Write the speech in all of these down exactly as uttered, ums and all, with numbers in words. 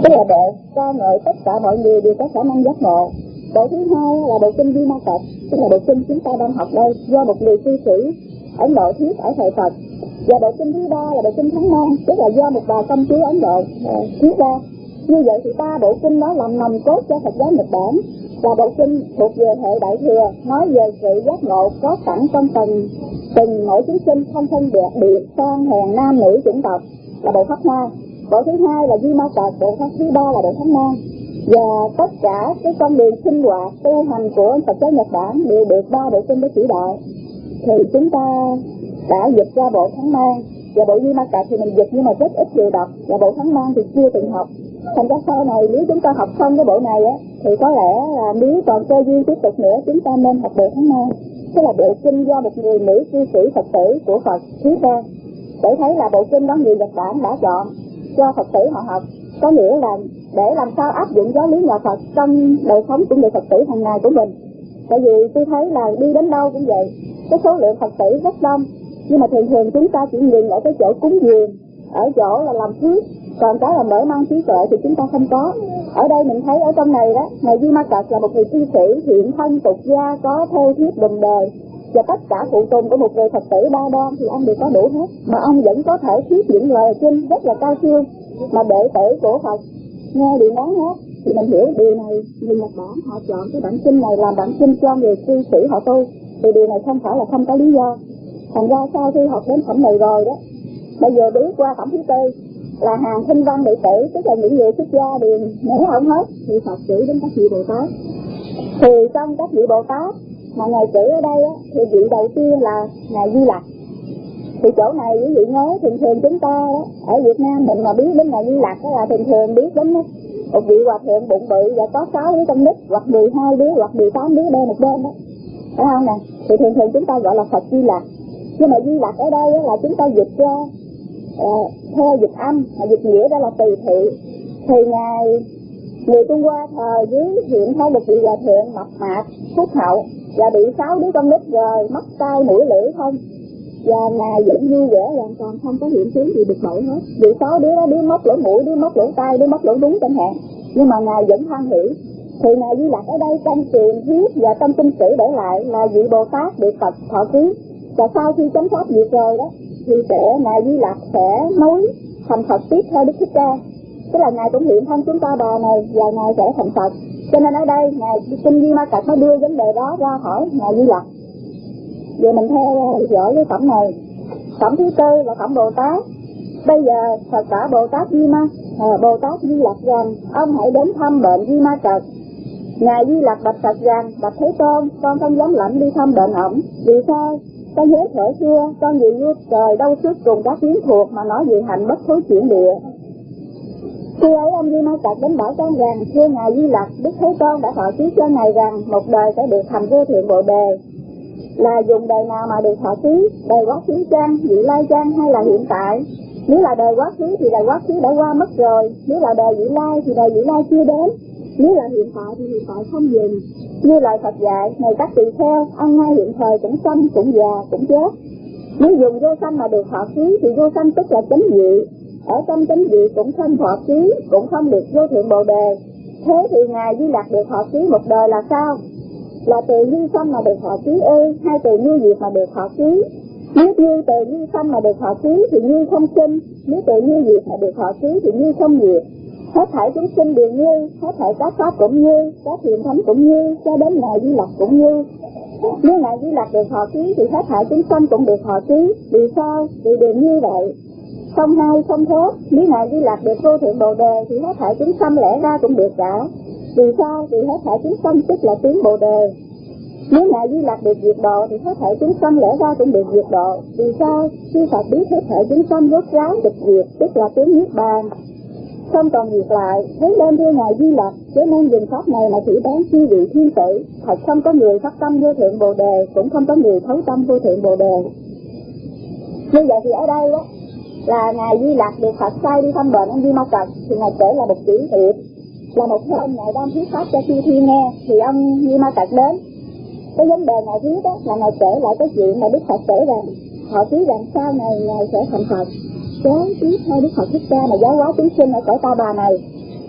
tức là độ ca ngợi tất cả mọi người đều có khả năng giác ngộ. Bộ thứ hai là bộ kinh Di Ma Cật, tức là bộ kinh chúng ta đang học đây, do một người cư sĩ Ấn Độ thuyết ở thời Phật. Và bộ kinh thứ ba là bộ kinh Thắng Nan, tức là do một bà công chúa Ấn Độ thuyết ra. Như vậy thì ba bộ kinh đó làm nòng cốt cho Phật giáo Nhật Bản. Và bộ kinh thuộc về hệ Đại Thừa, nói về sự giác ngộ có sẵn trong từng từng mỗi chúng sinh, không phân biệt biệt sang hèn nam nữ chủng tộc, là bộ Pháp Hoa. Bộ thứ hai là Di Ma Cật, bộ thứ ba là bộ Thắng Nan. Và tất cả cái con đường sinh hoạt tu hành của Phật giáo Nhật Bản đều được ba bộ kinh đó chỉ đạo. Thì chúng ta đã dịch ra bộ Thắng Nan, và bộ Di Ma Cật thì mình dịch nhưng mà rất ít người đọc, và bộ Thắng Nan thì chưa từng học. Thành ra sau này nếu chúng ta học xong cái bộ này á, thì có lẽ là nếu còn cơ duyên tiếp tục nữa, chúng ta nên học bộ Thắng Nan, tức là bộ kinh do một người nữ cư sĩ Phật tử của Phật thuyết ra. Để thấy là bộ kinh đó người Nhật Bản đã chọn cho Phật tử họ học, có nghĩa là để làm sao áp dụng giáo lý nhà Phật trong đời sống của người Phật tử hàng ngày của mình. Tại vì tôi thấy là đi đến đâu cũng vậy, cái số lượng Phật tử rất đông, nhưng mà thường thường chúng ta chỉ dừng ở cái chỗ cúng dường, ở chỗ là làm phước, còn cái là mở mang trí tuệ thì chúng ta không có. Ở đây mình thấy ở trong này đó, ngài Di Ma Cật là một người cư sĩ thiện thân tục gia, có theo thuyết đồng đề, và tất cả phụ tùng của một người Phật tử ba đoan thì ông đều có đủ hết, mà ông vẫn có thể thuyết những lời kinh rất là cao siêu mà đệ tử của Phật nghe đều nói hết. Thì mình hiểu điều này, người Nhật Bản họ chọn cái bản kinh này làm bản kinh cho người cư sĩ họ tu, thì điều này không phải là không có lý do. Thành ra sau khi học đến phẩm này rồi đó, bây giờ bước qua phẩm thứ tư là hàng thinh văn đệ tử, tức là những người xuất gia đều nếu không hết thì Phật chỉ đến các vị Bồ Tát. Thì trong các vị Bồ Tát mà ngài chỉ ở đây á, thì vị đầu tiên là ngài Di Lặc. Thì chỗ này quý vị nhớ, thường thường chúng ta đó, ở Việt Nam mình mà biết đến ngài Di Lặc đó là thường thường biết đến một vị hòa thượng bụng bự và có sáu đứa con nít, hoặc mười hai đứa hoặc mười tám đứa bên một bên đó, phải không nè? Thì thường thường chúng ta gọi là Phật Di Lặc. Nhưng mà Di Lặc ở đây là chúng ta dịch ra uh, theo dịch âm, mà dịch nghĩa ra là tỳ thị. Thì ngài người Trung Hoa thời dưới hiện thay một vị hòa thượng mập mạp phúc hậu và bị sáu đứa con nít rồi mất tay mũi lưỡi không, và ngài vẫn vui vẻ hoàn toàn không có hiện tướng gì bực bội hết. Vì sáu đứa đó, đứa mất lỗ mũi, đứa mất lỗ tay, đứa mất lỗ đúng chẳng hạn, nhưng mà ngài vẫn hoan hỷ. Thì ngài Di Lặc ở đây trong truyền thuyết và trong kinh sử để lại là vị Bồ Tát được Phật thọ ký, và sau khi chánh pháp diệt rồi đó thì sẽ ngài Di Lặc sẽ nối thành Phật tiếp theo Đức Thích Ca, tức là ngài cũng hiện thân chúng ta bà này và ngài sẽ thành Phật. Cho nên ở đây ngài kinh Di Ma Cật nó đưa vấn đề đó ra hỏi ngài Di Lặc. Giờ mình theo dõi cái phẩm này. Phẩm thứ tư là phẩm Bồ Tát. Bây giờ Phật cả Bồ Tát Di Ma à, Bồ Tát Di Lặc rằng ông hãy đến thăm bệnh Di Ma Cật. ngài Di Lặc bạch Phật rằng: bạch Thế Tôn, con không dám lãnh đi thăm bệnh ổng. Vì sao? Con nhớ thuở xưa con vì vua trời đau sức cùng các quyến thuộc mà nói về hạnh bất thối chuyển địa. Khi ấy ông Di Ma Cật đến bảo con rằng: thưa ngài Di Lặc, Đức Thế Tôn đã thọ ký cho ngài rằng một đời sẽ được thành vô thượng Bồ Đề. Là dùng đời nào mà được thọ ký? Đời quá khứ chăng, vị lai chăng, hay là hiện tại? Nếu là đời quá khứ thì đời quá khứ đã qua mất rồi. Nếu là đời vị lai thì đời vị lai chưa đến. Nếu là hiện tại thì hiện tại không dừng. Như lời Phật dạy, này các tỳ kheo, ăn ngay hiện thời cũng sanh, cũng già, cũng chết. Nếu dùng vô sanh mà được thọ ký thì vô sanh tức là chánh vị. Ở trong chánh vị cũng không thọ ký, cũng không được vô thượng Bồ Đề. Thế thì ngài Di Lặc được thọ ký một đời là sao? Là từ như sanh mà được thọ ký ư, hay từ như diệt mà được thọ ký? Nếu như từ như sanh mà được thọ ký thì như không sinh, nếu từ như diệt mà được thọ ký thì như không diệt. Hết thảy chúng sinh đều như, hết thảy các pháp cũng như, các thiện thánh cũng như, cho đến ngài Di Lặc cũng như. Nếu ngài Di Lặc được thọ ký thì hết thảy chúng sanh cũng được thọ ký. Vì sao? Vì đều như vậy. Không hai không thốt. Nếu ngài Di Lặc được vô thượng Bồ Đề thì hết thảy chúng sanh lẽ ra cũng được cả. Vì sao? Vì hết thảy chúng sanh tức là tiếng Bồ Đề. Nếu ngài Di Lặc được diệt độ thì hết thảy chúng sanh lẽ ra cũng được diệt độ. Vì sao? Khi Phật biết hết thảy chúng sanh rốt ráo được diệt, tức là tiếng niết bàn, không còn diệt lại. Thế nên thưa ngài Di Lặc, cho nên dùng pháp này mà chỉ bán chi vị thiên tử. Thật không có người phát tâm vô thượng Bồ Đề, cũng không có người thấu tâm vô thượng Bồ Đề. Như vậy thì ở đây đó là ngài Di Lặc được Phật sai đi thăm bệnh ông Di Ma Cật, thì ngài kể là một chữ thiệt, là một hôm ngài đang thuyết pháp cho chư thiên nghe, thì ông Di Ma Cật đến. Cái vấn đề ngài thuyết đó là ngài kể lại cái chuyện mà Đức Phật kể rằng họ ký rằng sau này ngài sẽ thành Phật, kế tiếp theo Đức Phật Thích Ca mà giáo hóa chúng sinh ở cõi Ta Bà này.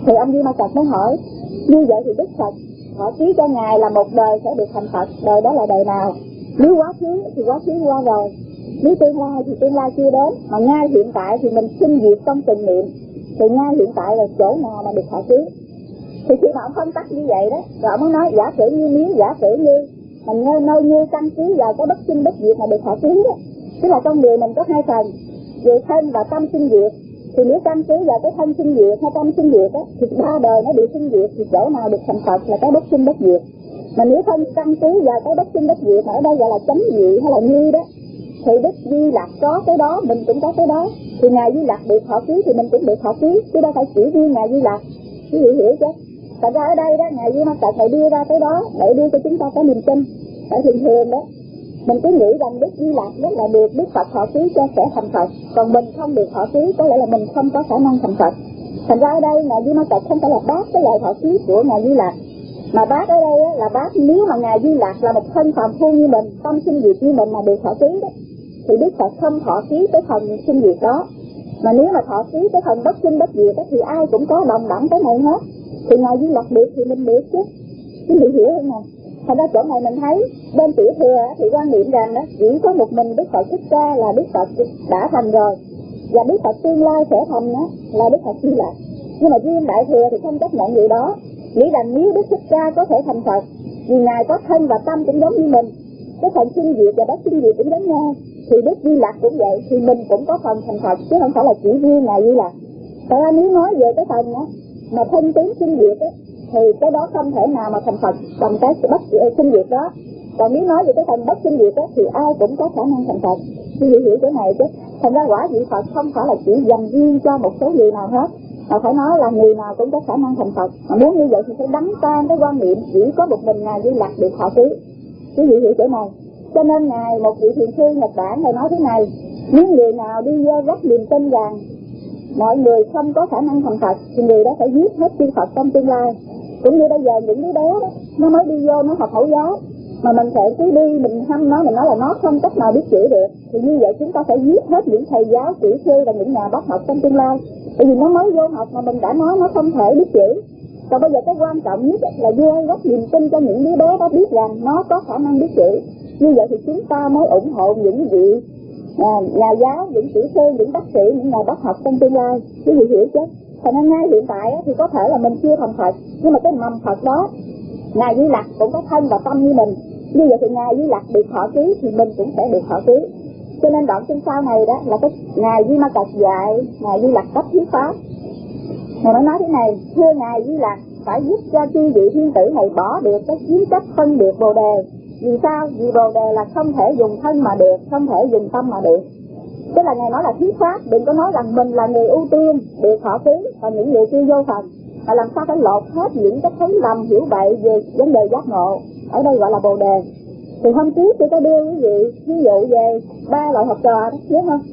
Thì ông Di Ma Cật mới hỏi, như vậy thì Đức Phật họ ký cho ngài là một đời sẽ được thành Phật, đời đó là đời nào? Nếu quá khứ thì quá khứ qua rồi, nếu tương lai thì tương lai chưa đến, mà ngay hiện tại thì mình sinh diệt trong từng niệm, thì ngay hiện tại là chỗ nào mà được họ ký? Thì khi mà ông phân tích như vậy đó, rồi ông mới nói giả sử như nếu giả sử như mình nơi nơi như căn cứ vào cái bất sinh bất diệt mà được họ ký đó, tức là trong người mình có hai phần, về thân và tâm sinh diệt. Thì nếu căn cứ vào cái thân sinh diệt hay tâm sinh diệt á, thì ba đời nó bị sinh diệt, thì chỗ nào được thành Phật là cái bất sinh bất diệt. Mà nếu thân căn cứ vào cái bất sinh bất diệt mà ở đây gọi là chánh dị hay là như đó, thì Đức Di Lặc có cái đó, mình cũng có cái đó. Thì ngài Di Lặc được họ ký thì mình cũng được họ ký, chứ đâu phải chỉ riêng ngài Di Lặc. Quý vị hiểu chứ? Thật ra ở đây đó, ngài Di Ma Cật thầy đưa ra cái đó để đưa cho chúng ta có niềm tin. Tại thường thường đó, mình cứ nghĩ rằng Đức Di Lặc rất là được Đức Phật họ ký cho sẽ thành Phật, còn mình không được họ ký, có lẽ là mình không có khả năng thành Phật. Thành ra ở đây ngài Di Ma Cật không phải là bác cái lời họ ký của ngài Di Lặc, mà bác ở đây á, là bác nếu mà ngài Di Lặc là một thân phàm phu như mình, tâm sinh diệt như mình mà được họ ký đó, thì Đức Phật không thọ ký cái phần sinh diệt đó. Mà nếu mà thọ ký cái phần bất sinh bất diệt đó, thì ai cũng có đồng đẳng cái này hết. Thì ngài Di Lặc được thì mình được chứ. Quý vị hiểu không nào? Thành ra chỗ này mình thấy bên tiểu thừa thì quan niệm rằng đó chỉ có một mình Đức Phật Thích Ca là Đức Phật đã thành rồi, và Đức Phật tương lai sẽ thành đó là Đức Phật Di Lặc. Nhưng mà riêng đại thừa thì không chấp nhận điều đó, nghĩ rằng nếu Đức Thích Ca có thể thành Phật vì ngài có thân và tâm cũng giống như mình, cái phần sinh diệt và bất sinh diệt cũng giống nhau, thì Đức Di Lặc cũng vậy, thì mình cũng có phần thành Phật, chứ không phải là chỉ riêng ngài Di Lặc. Tại ra nếu nói về cái phần đó mà thân tướng sinh diệt á, thì cái đó không thể nào mà thành Phật bằng cái bất sinh diệt đó. Còn nếu nói về cái phần bất sinh diệt đó, thì ai cũng có khả năng thành Phật. Quý vị hiểu cái này chứ? Thành ra quả vị Phật không phải là chỉ dành riêng cho một số người nào hết, mà phải nói là người nào cũng có khả năng thành Phật. Mà muốn như vậy thì phải đánh tan cái quan niệm chỉ có một mình ngài Di Lặc được họ ký. Quý vị hiểu chỗ này? Cho nên ngài một vị thiền sư Nhật Bản thầy nói thế này: nếu người nào đi vô rất niềm tin rằng mọi người không có khả năng thành Phật, thì người đó phải giết hết chư Phật trong tương lai. Cũng như bây giờ những đứa bé đó, nó mới đi vô nó học mẫu giáo, mà mình sẽ cứ đi mình hăm nó, mình nói là nó không cách nào biết chữ được, thì như vậy chúng ta phải giết hết những thầy giáo kỹ sư và những nhà bác học trong tương lai. Bởi vì nó mới vô học mà mình đã nói nó không thể biết chữ. Còn bây giờ cái quan trọng nhất là vô rất niềm tin cho những đứa bé đó biết rằng nó có khả năng biết chữ. Như vậy thì chúng ta mới ủng hộ những vị à, nhà giáo, những kỹ sư, những bác sĩ, những nhà bác học trong tương lai. Quý vị hiểu chứ? Thành ra ngay hiện tại thì có thể là mình chưa thành Phật, nhưng mà cái mầm Phật đó ngài Di Lặc cũng có thân và tâm như mình. Như vậy thì ngài Di Lặc được họ ký thì mình cũng sẽ được họ ký. Cho nên đoạn trên sau này đó là cái ngài Di Ma Cật dạy ngài Di Lặc cách thuyết pháp. Ngài mới nói thế này: thưa ngài Di Lặc, phải giúp cho chư vị thiên tử này bỏ được cái kiến chấp phân biệt bồ đề. Vì sao? Vì bồ đề là không thể dùng thân mà được, không thể dùng tâm mà được. Tức là ngài nói là thuyết pháp, đừng có nói rằng mình là người ưu tiên được họ ký, còn những người kia vô phần. Mà làm sao phải lột hết những cái thấy lầm hiểu bậy về vấn đề giác ngộ, ở đây gọi là bồ đề. Thì hôm trước tôi có đưa quý vị ví dụ về ba loại học trò đó, nhớ không?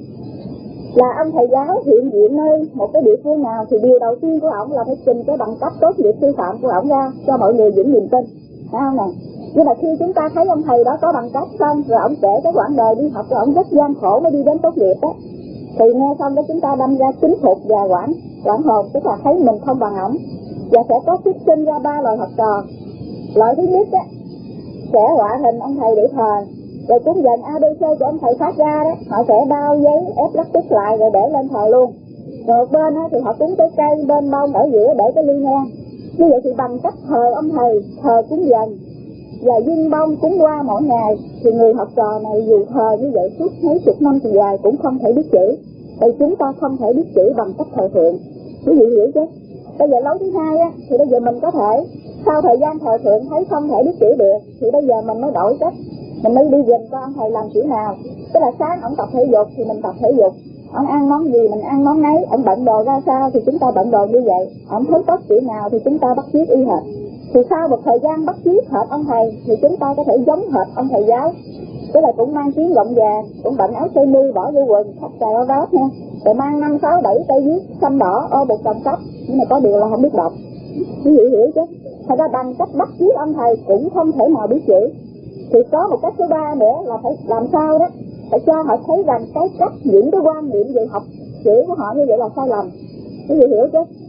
Là ông thầy giáo hiện diện nơi một cái địa phương nào thì điều đầu tiên của ổng là phải trình cái bằng cấp tốt nghiệp sư phạm của ổng ra cho mọi người vững niềm tin, phải không nè? Nhưng mà khi chúng ta thấy ông thầy đó có bằng cấp xong rồi ổng kể cái quãng đời đi học của ổng rất gian khổ mới đi đến tốt nghiệp đó, thì nghe xong đó chúng ta đâm ra kính phục và quảng quảng hồn, tức là thấy mình không bằng ổng. Và sẽ có xuất sinh ra ba loại học trò. Loại thứ nhất á sẽ họa hình ông thầy để thờ, rồi cúng dần a bê xê của ông thầy phát ra đó, họ sẽ bao giấy ép lắc tức lại rồi để lên thờ luôn. Rồi một bên á thì họ cúng cái cây, bên bông ở giữa để cái ly ngang. Như vậy thì bằng cách thờ ông thầy, thờ cúng dần và dâng bông cúng qua mỗi ngày, thì người học trò này dù thờ như vậy suốt mấy chục năm thì dài cũng không thể biết chữ. Thì chúng ta không thể biết chữ bằng cách thờ phượng. Quý vị hiểu chứ? Bây giờ lối thứ hai á, thì bây giờ mình có thể sau thời gian thờ phượng thấy không thể biết chữ được, thì bây giờ mình mới đổi cách, mình mới đi dình con ông thầy làm chữ nào. Tức là sáng ông tập thể dục thì mình tập thể dục, ông ăn món gì mình ăn món nấy, ông bận đồ ra sao thì chúng ta bận đồ như vậy, ông thích tốt chữ nào thì chúng ta bắt chước y hệt. Thì sau một thời gian bắt chước hệt ông thầy thì chúng ta có thể giống hệt ông thầy giáo. Tức là cũng mang tiếng gọng vàng, cũng bận áo sơ mi bỏ vô quần, thắt cà ra vát nha, rồi mang năm sáu bảy cây viết xanh đỏ ô một chồng sách, nhưng mà có điều là không biết đọc. Quý vị hiểu chứ? Thật ra bằng cách bắt chước ông thầy cũng không thể nào biết chữ. Thì có một cách thứ ba nữa là phải làm sao đó, phải cho họ thấy rằng cái cách những cái quan niệm về học chữ của họ như vậy là sai lầm. Quý vị hiểu chứ?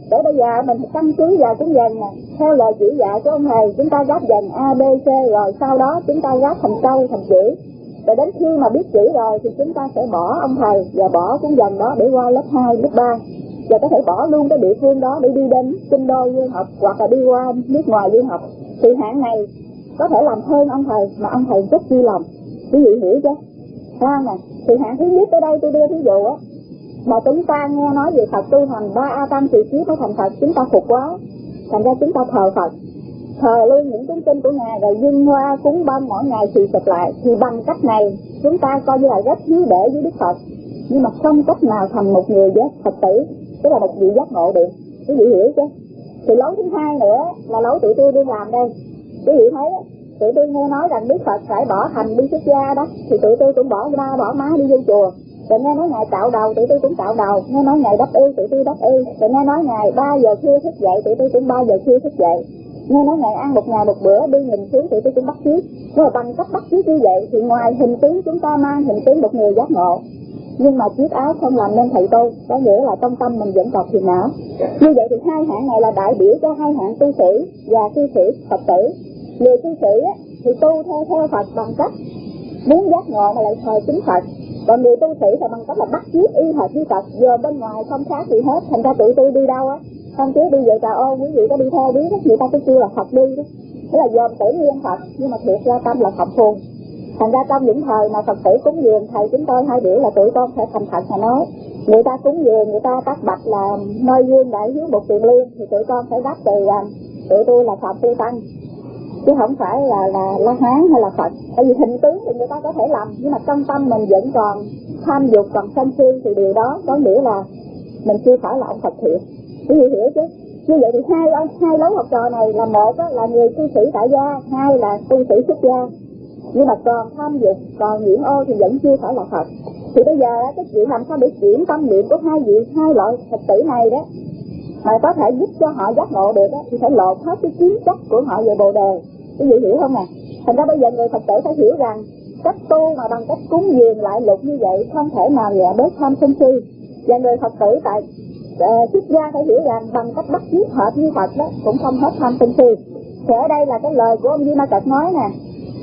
Để bây giờ mình căn cứ vào cuốn dần nè, theo lời chỉ dạy của ông thầy, chúng ta gáp dần A, B, C, rồi sau đó chúng ta gáp thành câu, thành chữ. Rồi đến khi mà biết chữ rồi thì chúng ta sẽ bỏ ông thầy và bỏ cuốn dần đó để qua lớp hai, lớp ba. Và có thể bỏ luôn cái địa phương đó để đi đến kinh đô du học hoặc là đi qua nước ngoài du học. Thì hạng này có thể làm hơn ông thầy mà ông thầy rất vui lòng. Quý vị hiểu chứ? Thấy không nè? Thì hạng thứ nhất ở đây tôi đưa thí dụ á, mà chúng ta nghe nói về Phật tu hành ba a tăng kỳ kiếp mới thành Phật, chúng ta phục quá, thành ra chúng ta thờ Phật, thờ luôn những chứng kinh của ngài rồi dâng hoa cúng bông mỗi ngày thì sụp lại. Thì bằng cách này chúng ta coi như là rất hiếu để với Đức Phật, nhưng mà không cách nào thành một người giác Phật tử, tức là một vị giác ngộ được. Quý vị hiểu chứ? Thì lối thứ hai nữa là lối tụi tôi đi làm đây. Quý vị thấy đó, tụi tôi nghe nói rằng Đức Phật phải bỏ thành đi xuất gia đó, thì tụi tôi cũng bỏ ba bỏ má đi vô chùa. Rồi nghe nói ngày cạo đầu tụi tôi cũng cạo đầu, nghe nói ngày đắp y tụi tôi đắp y, rồi nghe nói ngày ba giờ khuya thức dậy tụi tôi cũng ba giờ khuya thức dậy, nghe nói ngày ăn một ngày một bữa đi nhìn xuống tụi tôi cũng bắt chước. Nhưng mà bằng cách bắt chước như vậy thì ngoài hình tướng chúng ta mang hình tướng một người giác ngộ, nhưng mà chiếc áo không làm nên thầy tu, có nghĩa là trong tâm mình vẫn còn phiền não. Như vậy thì hai hạng này là đại biểu cho hai hạng tu sĩ và cư sĩ Phật tử. Người cư sĩ á, thì tu theo theo Phật bằng cách muốn giác ngộ mà lại thờ chính Phật, còn người tu sĩ thì bằng cách là bắt chước y hệt với Phật, giờ bên ngoài không khác gì hết. Thành ra tụi tôi đi đâu á, hôm trước đi về Trà Ôn, quý vị có đi theo biết đó, người ta cứ kêu là Phật đi đó, thế là dòm tưởng nguyên Phật, nhưng mà thiệt ra tâm là Phật phù. Thành ra trong những thời mà Phật tử cúng dường thầy chúng tôi hay biểu là tụi con phải thành thật mà nói. Người ta cúng dường, người ta tác bạch là nơi dương đại hiếu một tiền liên, thì tụi con phải đáp từ rằng tụi tôi là Phật tư tăng, chứ không phải là là La Hán hay là Phật. Tại vì hình tướng thì người ta có thể làm, nhưng mà trong tâm mình vẫn còn tham dục, còn sân si, thì điều đó có nghĩa là mình chưa phải là ông Phật thiện. Quý vị hiểu chứ? Như vậy thì hai hai lối học trò này là một á, là người cư sĩ tại gia, hai là tu sĩ xuất gia, nhưng mà còn tham dục, còn nhiễm ô thì vẫn chưa phải là Phật. Thì bây giờ á, các vị làm sao để chuyển tâm niệm của hai vị hai loại Phật tử này đó mà có thể giúp cho họ giác ngộ được á, thì phải lột hết cái kiến chất của họ về Bồ đề. Quý vị hiểu không nè? Thành ra bây giờ người Phật tử phải hiểu rằng cách tu mà bằng cách cúng dường lại lục như vậy không thể nào nhẹ bớt tham sân si. Và người Phật tử tại uh, xuất gia phải hiểu rằng bằng cách bắt chước hợp như Phật đó cũng không hết tham sân si. Thì ở đây là cái lời của ông Di Ma Cật nói nè,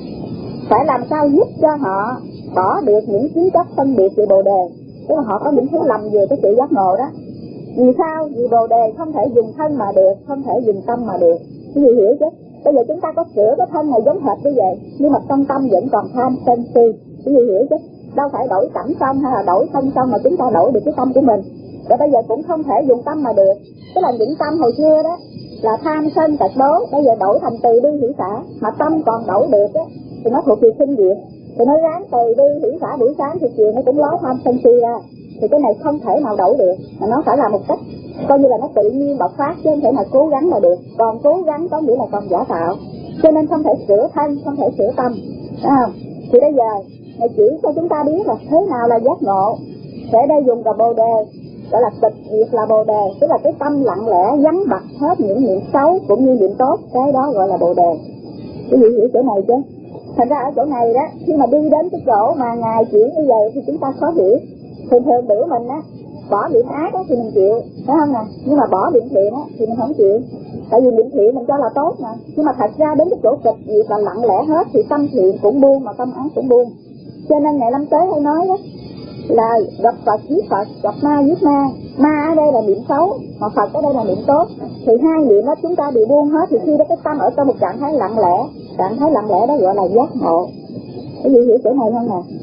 phải làm sao giúp cho họ bỏ được những kiến chất phân biệt về Bồ đề, tức là họ có những thứ lầm về cái sự giác ngộ đó. Vì sao? Vì Bồ đề không thể dùng thân mà được, không thể dùng tâm mà được. Quý vị hiểu chứ? Bây giờ chúng ta có sửa cái thân này giống hệt như vậy, nhưng mà trong tâm vẫn còn tham sân si. Quý vị hiểu chứ? Đâu phải đổi cảnh xong hay là đổi thân xong mà chúng ta đổi được cái tâm của mình. Và bây giờ cũng không thể dùng tâm mà được. Tức là những tâm hồi xưa đó là tham sân tật đố, bây giờ đổi thành từ bi hỷ xả, mà tâm còn đổi được á thì nó thuộc về sinh diệt. Thì nó ráng từ bi hỷ xả buổi sáng thì chiều nó cũng ló tham sân si ra. Thì cái này không thể nào đổi được, mà nó phải là một cách coi như là nó tự nhiên bộc phát, chứ không thể nào cố gắng là được. Còn cố gắng có nghĩa là còn giả tạo, cho nên không thể sửa thân, không thể sửa tâm, phải không? Thì bây giờ Ngài chỉ cho chúng ta biết là thế nào là giác ngộ. Để đây dùng là Bồ đề, gọi là tịch diệt là Bồ đề, tức là cái tâm lặng lẽ vắng bặt hết những niệm xấu cũng như niệm tốt, cái đó gọi là Bồ đề. Quý vị hiểu chỗ này chứ? Thành ra ở chỗ này đó, khi mà đi đến cái chỗ mà Ngài chuyển như vậy thì chúng ta khó hiểu. Thường thường biểu mình á, bỏ niệm ác á thì mình chịu, phải không nè? Nhưng mà bỏ niệm thiện á thì mình không chịu. Tại vì niệm thiện mình cho là tốt nè, nhưng mà thật ra đến cái chỗ tịch diệt là lặng lẽ hết thì tâm thiện cũng buông mà tâm ác cũng buông. Cho nên Ngài Lâm Tế hay nói đó là gặp Phật giết Phật, gặp ma giết ma. Ma ở đây là niệm xấu, mà Phật ở đây là niệm tốt. Thì hai niệm đó chúng ta bị buông hết, thì khi đó cái tâm ở trong một trạng thái lặng lẽ, trạng thái lặng lẽ đó gọi là giác ngộ. Cái gì hiểu chỗ này không nè?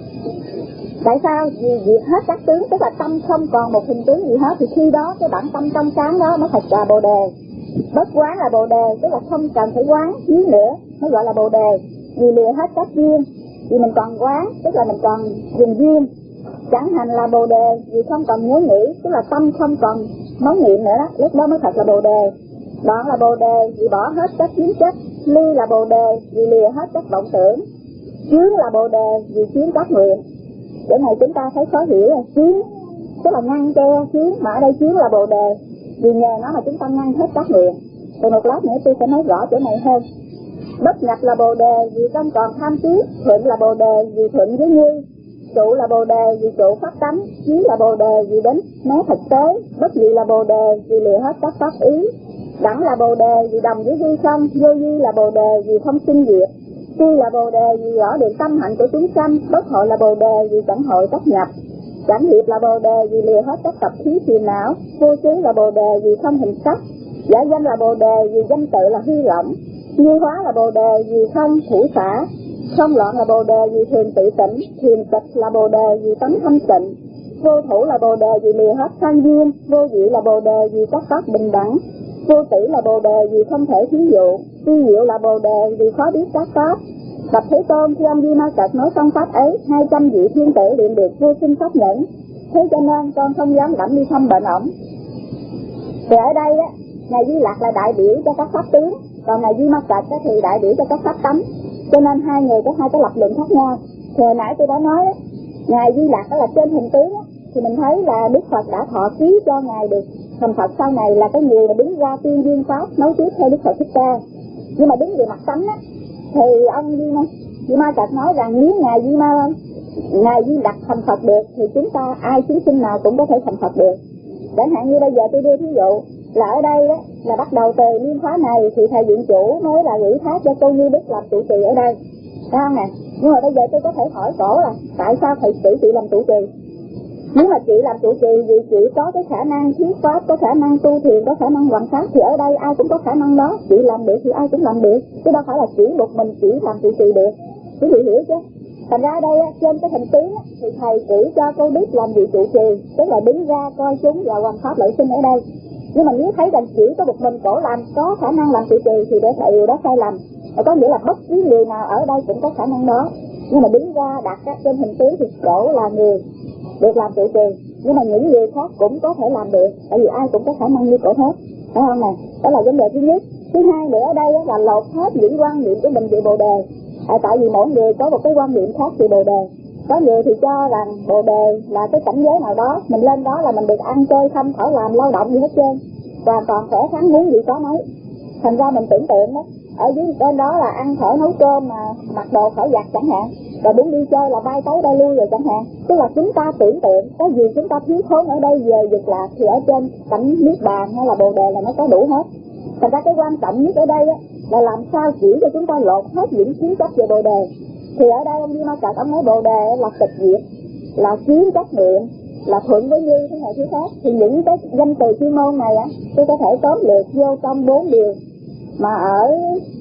Tại sao? Vì diệt hết các tướng, tức là tâm không còn một hình tướng gì hết, thì khi đó cái bản tâm trong sáng đó nó thật là Bồ đề. Bất quán là Bồ đề, tức là không cần phải quán chiếu nữa, nó gọi là Bồ đề. Vì lìa hết các duyên, vì mình còn quán, tức là mình còn dùng duyên. Chẳng hành là Bồ đề, vì không còn nhớ nghĩ, tức là tâm không còn món niệm nữa đó, lúc đó mới thật là Bồ đề. Đoạn là Bồ đề, vì bỏ hết các kiến chất. Ly là Bồ đề, vì lìa hết các vọng tưởng. Chướng là Bồ đề, vì chướng các nguyện. Cái này chúng ta thấy khó hiểu là chướng, tức là ngăn che chướng, mà ở đây chướng là Bồ đề, vì nhờ nó mà chúng ta ngăn hết các nguyện. Rồi một lát nữa tôi sẽ nói rõ chỗ này hơn. Bất nhập là Bồ đề, vì không còn tham tiếc. Thuận là Bồ đề, vì thuận với như. trụ là bồ đề vì trụ pháp tánh, chí là bồ đề vì đến né thực tế, bất dị là bồ đề vì lìa hết các pháp ý, đẳng là bồ đề vì đồng với duy không, vô duy là bồ đề vì không sinh diệt, tuy là bồ đề vì rõ được tâm hạnh của chúng sanh, bất hội là bồ đề vì chẳng hội tất nhập, chẳng hiệp là bồ đề vì lìa hết các tập khí phiền não, vô xứ là bồ đề vì không hình sắc, giả danh là bồ đề vì danh tự là hư lỏng, như hóa là bồ đề vì không thủ xả, không loạn là bồ đề vì thường tự tỉnh, thiền tịch là bồ đề vì tánh thanh tịnh, vô thủ là bồ đề vì lìa hết sang duyên, vô dị là bồ đề vì các pháp bình đẳng, vô tử là bồ đề vì không thể thí dụ, vi diệu là bồ đề vì khó biết các pháp. Bạch Thế Tôn khi ông Di Ma Cật nói xong pháp ấy, hai trăm vị thiên tử liền được vô sinh pháp nhẫn. Thế cho nên con không dám đảnh đi thăm bệnh ổng. Thì ở đây á, ngài Di Lặc là đại biểu cho các pháp tướng, còn ngài Di Ma Cật thì đại biểu cho các pháp tánh. Cho nên hai người có hai cái lập luận khác nhau. Thì hồi nãy tôi đã nói á, ngài Di Lặc đó là trên hình tướng á, thì mình thấy là Đức Phật đã thọ ký cho ngài được thành Phật sau này là cái người mà đứng ra tuyên duyên pháp nối tiếp theo Đức Phật Thích Ca. Nhưng mà đứng về mặt tánh á, thì ông Di Ma Di Ma Cật nói rằng nếu ngài Di Ma ngài Di Lặc thành Phật được thì chúng ta ai chúng sinh nào cũng có thể thành Phật được. Chẳng hạn như bây giờ tôi đưa thí dụ là ở đây đó là bắt đầu từ liên khóa này thì thầy viện chủ mới là ủy thác cho cô Như Đức làm trụ trì ở đây, phải không nè? Nhưng mà bây giờ tôi có thể hỏi cổ là tại sao thầy cử chị làm trụ trì? Nếu mà chị làm trụ trì vì chị có cái khả năng thuyết pháp, có khả năng tu thiền, có khả năng hoàn pháp thì ở đây ai cũng có khả năng đó. Chị làm được thì ai cũng làm được, chứ đâu phải là chỉ một mình chị làm trụ trì được. Quý vị hiểu chứ? Thành ra ở đây trên cái hình tướng thì thầy cử cho cô Đức làm vị trụ trì, tức là đứng ra coi chúng và hoàn pháp lợi sinh ở đây. Nhưng mà nếu thấy rằng chỉ có một mình cổ làm có khả năng làm trụ trì thì để thầy điều đó sai lầm. Có nghĩa là bất cứ người nào ở đây cũng có khả năng đó. Nhưng mà đứng ra đặt trên hình tướng thì cổ là người được làm trụ trì, nhưng mà những người khác cũng có thể làm được, tại vì ai cũng có khả năng như cổ hết, phải không nè? Đó là vấn đề thứ nhất. Thứ hai nữa ở đây là lột hết những quan niệm của mình về bồ đề, à, tại vì mỗi người có một cái quan niệm khác về bồ đề. Có người thì cho rằng bồ đề là cái cảnh giới nào đó, mình lên đó là mình được ăn chơi không khỏi làm lao động gì hết trơn, hoàn toàn khỏe khoắn muốn gì có mấy. Thành ra mình tưởng tượng đó, ở dưới bên đó là ăn khỏi nấu cơm mà mặc đồ khỏi giặt chẳng hạn, rồi muốn đi chơi là bay tới bay lui rồi chẳng hạn. Tức là chúng ta tưởng tượng cái gì chúng ta thiếu thốn ở đây về dục lạc thì ở trên cảnh niết bàn hay là bồ đề là nó có đủ hết. Thành ra cái quan trọng nhất ở đây á, là làm sao chỉ cho chúng ta lột hết những kiến chấp về bồ đề. Thì ở đây ông Di Ma Cật ông nói bồ đề là tịch diệt, là kiến chấp niệm, là thuận với như thế này thứ khác. Thì những cái danh từ chuyên môn này á, tôi có thể tóm lược vô trong bốn điều mà ở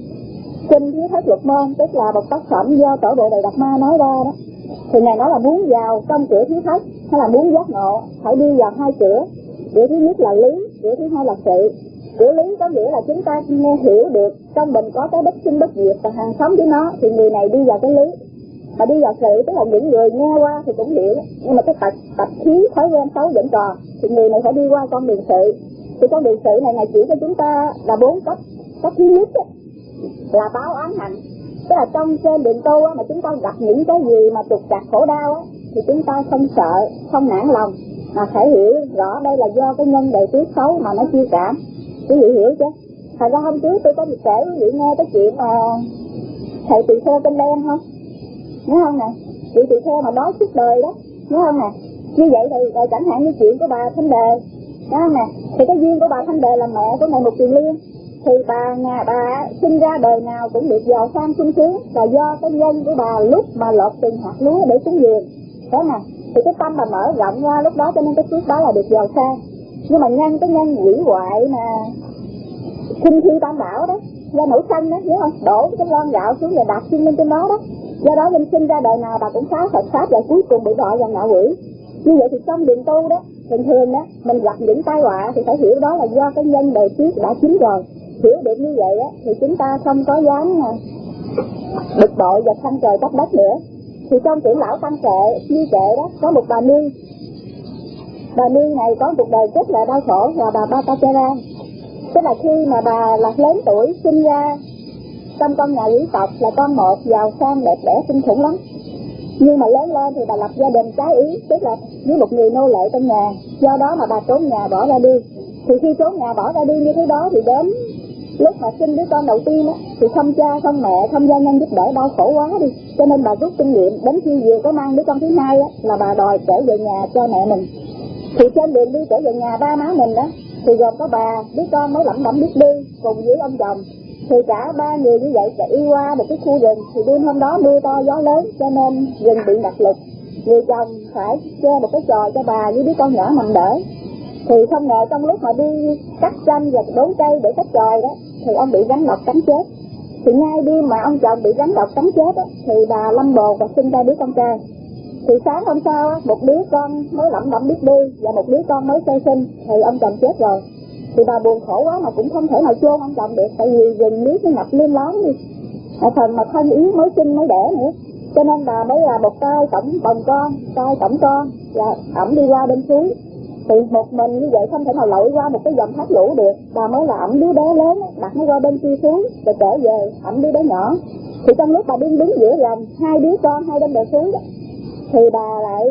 kinh Thiếu Thất Luật Môn, tức là một tác phẩm do Tổ Bồ Đề Đạt Ma nói ra đó. Thì ngài nói là muốn vào trong cửa Thiếu Thất hay là muốn giác ngộ phải đi vào hai cửa. Cửa thứ nhất là lý, cửa thứ hai là sự. Cửa lý có nghĩa là chúng ta nghe hiểu được trong mình có cái bất sinh bất diệt và hàng sống với nó, thì người này đi vào cái lý. Mà đi vào sự tức là những người nghe qua thì cũng hiểu, nhưng mà cái tập, tập khí thói quen xấu vẫn còn, thì người này phải đi qua con đường sự. Thì con đường sự này này chỉ cho chúng ta là bốn cách. Cách thứ nhất ấy, là báo oán hạnh, tức là trong trên đường tu á, mà chúng ta gặp những cái gì mà trục trặc khổ đau á, thì chúng ta không sợ, không nản lòng, mà phải hiểu rõ đây là do cái nhân đề tước xấu mà nó chia cảm. Quý vị hiểu chứ? Thành ra hôm trước tôi có kể quý vị nghe cái chuyện mà thầy tỳ kheo tên đen không? Nhớ không nè? Vị tỳ kheo mà đói suốt đời đó, nhớ không nè? Như vậy thì rồi chẳng hạn như chuyện của bà Thanh Đề, nhớ không nè? Thì cái duyên của bà Thanh Đề là mẹ của ngài Mục Kiền Liên, thì bà nhà bà sinh ra đời nào cũng được giàu sang sung sướng là do cái nhân của bà lúc mà lột từng hạt lúa để cúng dường, đó nè. Thì cái tâm bà mở rộng ra lúc đó cho nên cái phước đó là được giàu sang. Nhưng mà nhân cái nhân quỷ hoại mà sinh thi tam bảo đó, do nổi sân đó, nhớ không? Đổ cái lon gạo xuống rồi đặt chân lên trên đó đó. Do đó linh sinh ra đời nào bà cũng phá Phật pháp và cuối cùng bị đọa vào ngạ quỷ. Như vậy thì trong đường tu đó, thường thường đó mình gặp những tai họa thì phải hiểu đó là do cái nhân đời trước đã chín rồi. Hiểu được như vậy á thì chúng ta không có dám bực bội và thăng trời trách đất nữa. Thì trong trưởng lão Tăng Kệ như kệ đó có một bà nương. Bà nương này có cuộc đời rất là đau khổ là bà Bhattacharya. Tức là khi mà bà là lớn tuổi sinh ra trong con nhà quý tộc là con một giàu sang đẹp đẽ kinh khủng lắm. Nhưng mà lớn lên thì bà lập gia đình trái ý, tức là với một người nô lệ trong nhà. Do đó mà bà trốn nhà bỏ ra đi. Thì khi trốn nhà bỏ ra đi như thế đó thì đến Lúc mà sinh đứa con đầu tiên á, thì không cha, không mẹ, không gia nhân giúp đỡ, đau khổ quá đi. Cho nên bà rút kinh nghiệm, đến khi vừa có mang đứa con thứ hai á, là bà đòi trở về nhà cho mẹ mình. Thì trên đường đi trở về nhà ba má mình đó, thì gồm có bà, đứa con mới lẩm bẩm biết đi, cùng với ông chồng. Thì cả ba người như vậy chạy qua một cái khu rừng. Thì đêm hôm đó mưa to gió lớn, cho nên rừng bị ngập lụt. Người chồng phải che một cái chòi cho bà với đứa con nhỏ nằm đỡ. Thì không ngờ trong lúc mà đi cắt tranh và đốn cây để cắt chòi đó, thì ông bị rắn độc cắn chết. Thì ngay đêm mà ông chồng bị rắn độc cắn chết đó, thì bà lâm bồn và sinh ra đứa con trai. Thì sáng hôm sau á, một đứa con mới lẩm bẩm biết đi và một đứa con mới sơ sinh, thì ông chồng chết rồi. Thì bà buồn khổ quá mà cũng không thể nào chôn ông chồng được, tại vì rừng nước nó ngập liêm lóm đi. Ở phần mà thân yếu mới sinh mới đẻ nữa, cho nên bà mới là một tay tổng bồng con, tay tổng con, và ẩm đi qua bên suối. Thì một mình như vậy không thể nào lội qua một cái dòng thoát lũ được, bà mới là ẩm đứa bé lớn đặt nó qua bên kia suối rồi trở về ẩm đứa bé nhỏ. Thì trong lúc bà đứng đứng giữa rừng hai đứa con hai bên bờ suối đó, thì bà lại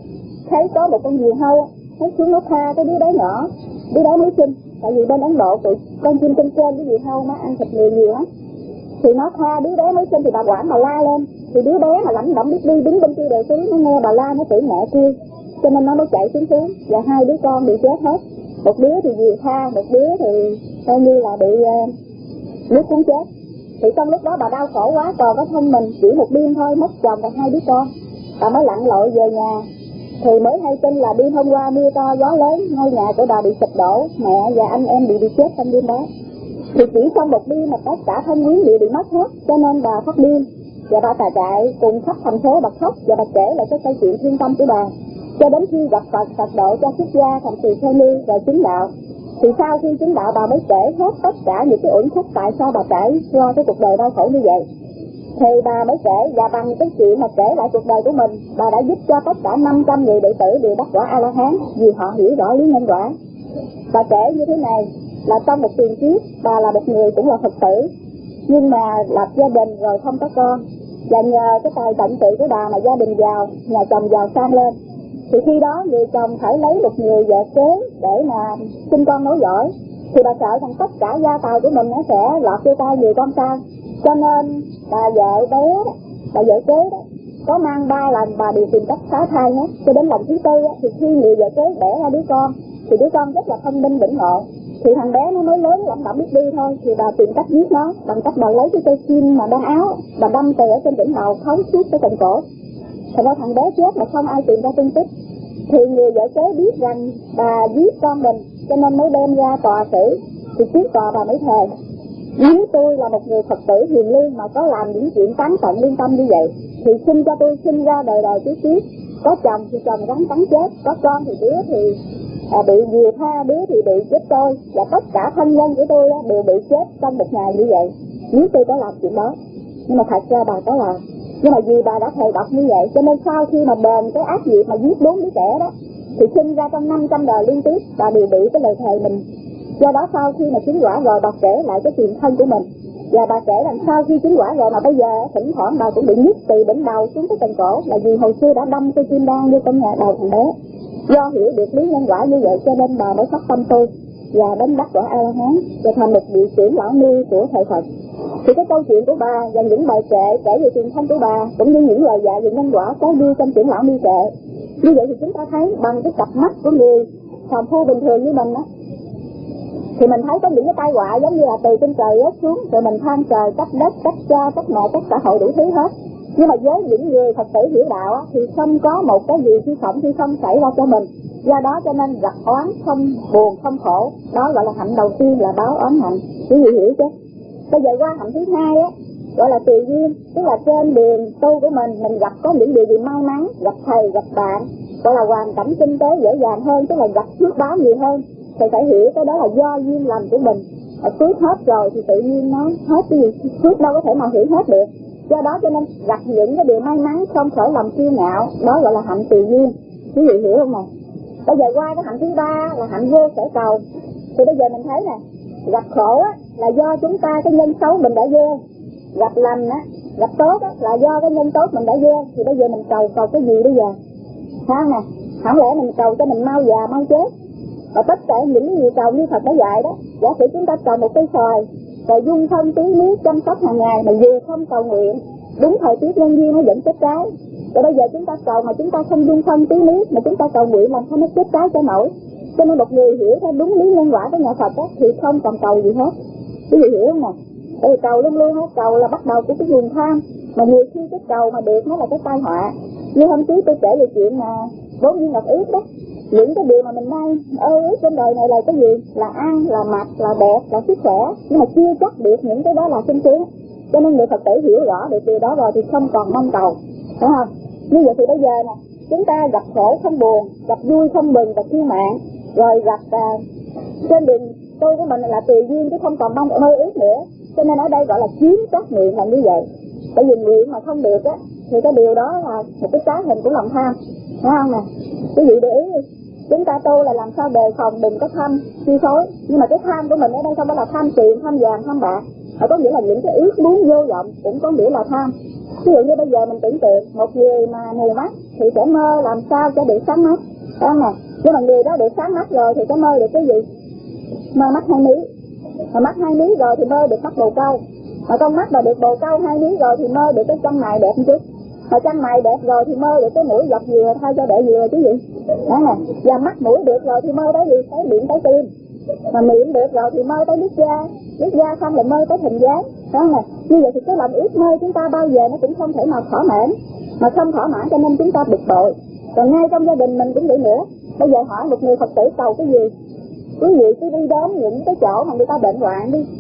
thấy có một con diều hâu thấy xuống nó tha cái đứa bé nhỏ, đứa bé mới sinh. Tại vì bên Ấn Độ tụi con chim trên trên cái diều hâu nó ăn thịt nhiều nhiều lắm, thì nó tha đứa bé mới sinh. Thì bà quản bà la lên, thì đứa bé mà lẩm bẩm biết đi đứng bên kia bờ suối, nó nghe bà la nó tưởng mẹ kia, cho nên nó mới chạy xuống xuống. Và hai đứa con bị chết hết, một đứa thì diều tha, một đứa thì coi như là bị uh, nước cuốn chết. Thì trong lúc đó bà đau khổ quá, còn có thân mình chỉ một đêm thôi, mất chồng và hai đứa con, bà mới lặn lội về nhà. Thì mới hay tin là đêm hôm qua mưa to gió lớn, ngôi nhà của bà bị sụp đổ, mẹ và anh em bị bị chết trong đêm đó. Thì chỉ trong một đêm mà tất cả thân quyến đều bị mất hết, cho nên bà phát điên và bà tà chạy cùng khắp thành phố bà khóc, và bà kể lại cái câu chuyện thương tâm của bà cho đến khi gặp Phật, Phật độ cho xuất gia thành tỳ kheo ni và chứng đạo. Thì sau khi chứng đạo bà mới kể hết tất cả những cái uẩn khúc tại sao bà trải qua cái cuộc đời đau khổ như vậy. Thì bà mới kể, và bằng cái chuyện mà kể lại cuộc đời của mình, bà đã giúp cho tất cả năm trăm người đệ tử đều đắc quả A La Hán, vì họ hiểu rõ lý nhân quả. Bà kể như thế này là trong một tiền kiếp, bà là một người cũng là Phật tử, nhưng mà lập gia đình rồi không có con, và nhờ cái tài tận tụy của bà mà gia đình giàu, nhà chồng giàu sang lên. Thì khi đó người chồng phải lấy một người vợ kế để mà sinh con nối dõi, thì bà sợ rằng tất cả gia tài của mình nó sẽ lọt vô tay người con trai. Cho nên bà vợ bé đó, bà vợ kế đó có mang ba lần bà đều tìm cách phá thai hết. Cho đến lần thứ tư đó, thì khi người vợ kế đẻ ra đứa con, thì đứa con rất là thông minh vững ngộ. Thì thằng bé nó mới lớn lẩm bẩm biết đi thôi, thì bà tìm cách giết nó bằng cách bà lấy cái cây kim mà đan áo, bà đâm từ ở trên đỉnh đầu thấu suốt cái cần cổ. Thật ra thằng bé chết mà không ai tìm ra tung tích. Thì người vợ kế biết rằng bà giết con mình, cho nên mới đem ra tòa xử. Thì trước tòa bà mới thề, nếu tôi là một người Phật tử hiền lương mà có làm những chuyện tán tận lương tâm như vậy, thì xin cho tôi sinh ra đời đời tiếp tiếp. Có chồng thì chồng rắn cắn chết, có con thì đứa thì à, bị diều tha, đứa thì bị chết tôi, và tất cả thân nhân của tôi á, đều bị chết trong một ngày như vậy, nếu tôi có làm chuyện đó. Nhưng mà thật ra bà có làm. Nhưng mà vì bà đã thề độc như vậy, cho nên sau khi mà đền cái ác nghiệp mà giết bốn đứa trẻ đó, thì sinh ra trong năm trăm đời liên tiếp, bà đều bị cái lời thề mình. Do đó sau khi mà chứng quả rồi, bà kể lại cái tiền thân của mình, và bà kể rằng sau khi chứng quả rồi mà bây giờ thỉnh thoảng bà cũng bị nhức từ đỉnh đầu xuống cái cần cổ, là vì hồi xưa đã đâm cái kim đan vô trong nhà đầu thằng bé. Do hiểu được lý nhân quả như vậy, cho nên bà mới phát tâm tu và đến đắc quả A La Hán, và thành một vị trưởng lão ni của thầy Phật. Thì cái câu chuyện của bà và những bài kệ kể về tiền thân của bà, cũng như những lời dạy về nhân quả có ghi trong trưởng lão ni kệ. Như vậy thì chúng ta thấy bằng cái cặp mắt của người phàm phu bình thường như mình á, thì mình thấy có những cái tai họa giống như là từ trên trời rớt xuống, rồi mình than trời trách đất, trách cha, trách mẹ, trách xã hội đủ thứ hết. Nhưng mà với những người Phật tử hiểu đạo á, thì không có một cái gì phi phẩm phi không xảy ra cho mình. Do đó cho nên gặp oán không buồn không khổ, đó gọi là hạnh đầu tiên là báo oán hạnh. Quý vị hiểu chứ? Bây giờ qua hạnh thứ hai á, gọi là tùy duyên, tức là trên đường tu của mình, mình gặp có những điều gì may mắn, gặp thầy, gặp bạn, gọi là hoàn cảnh kinh tế dễ dàng hơn, tức là gặp phước báo nhiều hơn, thì phải hiểu cái đó là do duyên lành của mình. Ở phước hết rồi thì tự nhiên nó hết, cái gì phước đâu có thể mà hưởng hết được. Do đó cho nên gặp những cái điều may mắn không phải lòng kiêu ngạo, đó gọi là hạnh tùy duyên. Quý vị hiểu không nào? Bây giờ qua cái hạnh thứ ba là hạnh vô sở cầu. Thì bây giờ mình thấy nè, gặp khổ á là do chúng ta cái nhân xấu mình đã gieo, gặp lành á, gặp tốt á là do cái nhân tốt mình đã gieo. Thì bây giờ mình cầu cầu cái gì bây giờ? Hả nè, không lẽ mình cầu cho mình mau già mau chết? Và tất cả những cái gì cầu như Phật đã dạy đó, giả sử chúng ta cầu một cây xoài, rồi dung thân tí nước chăm sóc hàng ngày, mà dù không cầu nguyện đúng thời tiết nhân duyên nó vẫn chết trái. Rồi bây giờ chúng ta cầu mà chúng ta không dung thân tí nước, mà chúng ta cầu nguyện làm sao nó chết trái cho nổi. Cho nên một người hiểu theo đúng lý nhân quả của nhà Phật đó, thì không cần cầu gì hết. Quý vị hiểu không nè? Tại vì cầu luôn luôn hết, cầu là bắt đầu của cái nguồn tham, mà nhiều khi cái cầu mà được nó là cái tai họa. Như hôm trước tôi kể về chuyện mà bốn viên ngọc yết đó, những cái điều mà mình nay ơ ước trên đời này là cái gì? Là ăn, là mặc, là đẹp, là sức khỏe, nhưng mà chưa chắc được những cái đó là sung sướng. Cho nên người Phật tử hiểu rõ được điều đó rồi thì không còn mong cầu, phải không? Như vậy thì bây giờ nè, chúng ta gặp khổ không buồn, gặp vui không mừng và kiêu mạn, rồi gặp à, trên đường tôi của mình là tùy duyên chứ không còn mong mơ ước nữa. Cho nên ở đây gọi là chiếm trách nguyện là như vậy. Tại vì nguyện mà không được á thì cái điều đó là một cái trái hình của lòng tham, phải không nè? Quý vị để ý đi, chúng ta tu là làm sao đề phòng đừng có tham chi phối. Nhưng mà cái tham của mình ở đây không phải là tham tiền, tham vàng, tham bạc, mà có nghĩa là những cái ước muốn vô vọng cũng có nghĩa là tham. Ví dụ như bây giờ mình tưởng tượng một người mà mù mắt thì sẽ mơ làm sao cho được sáng mắt, phải không nè? Nhưng mà người đó được sáng mắt rồi thì có mơ được cái gì? Mơ mắt hai mí. Mà mắt hai mí rồi thì mơ được mắt bồ câu. Mà con mắt mà được bồ câu hai mí rồi thì mơ được cái chân mày đẹp một chút. Mà chân mày đẹp rồi thì mơ được cái mũi dọc dừa thay cho đệ dừa chứ gì. Đó nè. Và mắt mũi được rồi thì mơ tới gì? Tới miệng tới tim. Mà miệng được rồi thì mơ tới nước da. Nước da xong rồi mơ tới hình dáng. Đó nè. Như vậy thì cái lòng ước mơ chúng ta bao giờ nó cũng không thể nào thỏa mãn. Mà không thỏa mãn cho nên chúng ta bực bội. Còn ngay trong gia đình mình cũng vậy nữa. Bây giờ hỏi một người Phật tử cầu cái gì? Quý vị cứ đi đến những cái chỗ mà người ta bệnh hoạn đi.